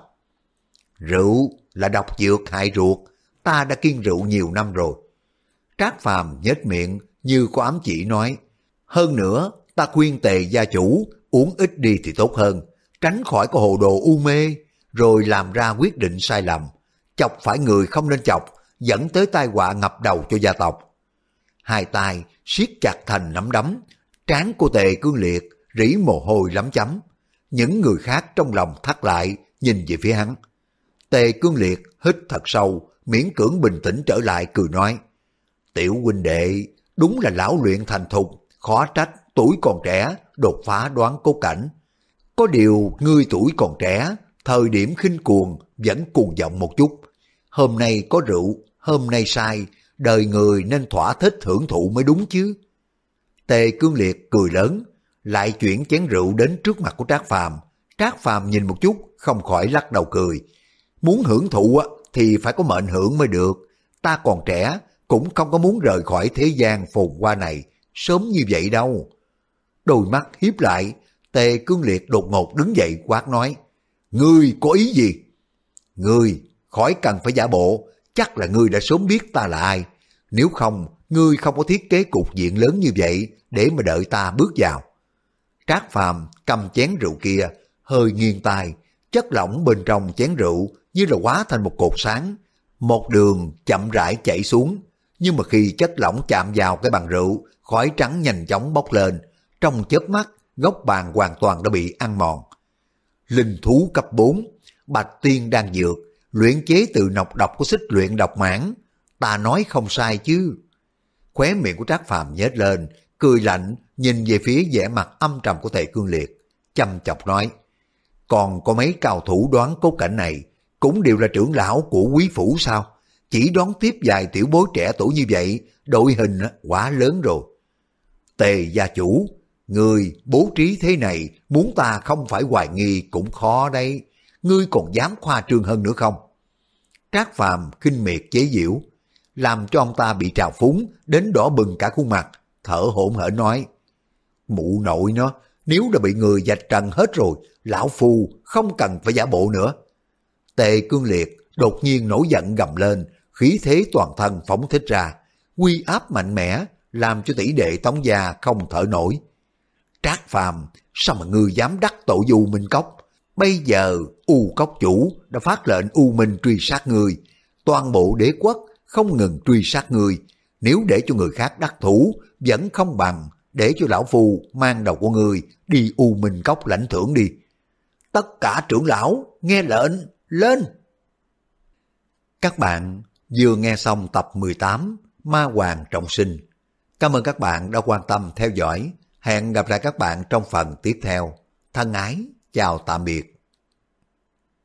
Rượu là độc dược hại ruột, ta đã kiêng rượu nhiều năm rồi. Trác Phàm nhếch miệng như có ám chỉ nói: hơn nữa, ta khuyên Tề gia chủ uống ít đi thì tốt hơn, tránh khỏi có hồ đồ u mê, rồi làm ra quyết định sai lầm, chọc phải người không nên chọc, dẫn tới tai họa ngập đầu cho gia tộc. Hai tay siết chặt thành nắm đấm, trán của Tề Cương Liệt rỉ mồ hôi lấm chấm. Những người khác trong lòng thắt lại, nhìn về phía hắn. Tề Cương Liệt hít thật sâu, miễn cưỡng bình tĩnh trở lại, cười nói: Tiểu huynh đệ, đúng là lão luyện thành thục, khó trách tuổi còn trẻ đột phá đoán cốt cảnh. Có điều ngươi tuổi còn trẻ, thời điểm khinh cuồng vẫn cuồng vọng một chút. Hôm nay có rượu, hôm nay sai, đời người nên thỏa thích hưởng thụ mới đúng chứ. Tề Cương Liệt cười lớn, lại chuyển chén rượu đến trước mặt của Trác Phàm. Trác Phàm nhìn một chút, không khỏi lắc đầu cười. Muốn hưởng thụ thì phải có mệnh hưởng mới được. Ta còn trẻ, cũng không có muốn rời khỏi thế gian phồn hoa này sớm như vậy đâu. Đôi mắt hiếp lại, Tề Cương Liệt đột ngột đứng dậy quát nói, ngươi có ý gì? Ngươi khỏi cần phải giả bộ, chắc là ngươi đã sớm biết ta là ai. Nếu không, ngươi không có thiết kế cục diện lớn như vậy để mà đợi ta bước vào. Trác Phàm cầm chén rượu kia, hơi nghiêng tai, chất lỏng bên trong chén rượu như là hóa thành một cột sáng, một đường chậm rãi chảy xuống. Nhưng mà khi chất lỏng chạm vào cái bàn rượu, khói trắng nhanh chóng bốc lên, trong chớp mắt góc bàn hoàn toàn đã bị ăn mòn. Linh thú cấp bốn, bạch tiên đang dược, luyện chế từ nọc độc của xích luyện độc mãn, ta nói không sai chứ. Khóe miệng của Trác Phàm nhếch lên, cười lạnh nhìn về phía vẻ mặt âm trầm của Tề Cương Liệt, chăm chọc nói, còn có mấy cao thủ đoán cốt cảnh này cũng đều là trưởng lão của quý phủ sao? Chỉ đoán tiếp vài tiểu bối trẻ tuổi như vậy, đội hình quá lớn rồi. Tề gia chủ, ngươi bố trí thế này, muốn ta không phải hoài nghi cũng khó đấy. Ngươi còn dám khoa trương hơn nữa không? Trác Phàm khinh miệt chế giễu, làm cho ông ta bị trào phúng đến đỏ bừng cả khuôn mặt, thở hổn hển nói, mụ nội nó, nếu đã bị người vạch trần hết rồi, lão phu không cần phải giả bộ nữa. Tề Cương Liệt đột nhiên nổi giận gầm lên, khí thế toàn thân phóng thích ra, uy áp mạnh mẽ, làm cho tỷ đệ Tống gia không thở nổi. Trác Phàm, sao mà ngươi dám đắc tội U Minh Cốc? Bây giờ U Cốc chủ đã phát lệnh U Minh truy sát ngươi, toàn bộ đế quốc không ngừng truy sát ngươi. Nếu để cho người khác đắc thủ, vẫn không bằng để cho lão phu mang đầu của ngươi đi U Minh Cốc lãnh thưởng đi. Tất cả trưởng lão nghe lệnh, lên! Các bạn vừa nghe xong tập mười tám Ma Hoàng Trọng Sinh. Cảm ơn các bạn đã quan tâm theo dõi. Hẹn gặp lại các bạn trong phần tiếp theo. Thân ái, chào tạm biệt.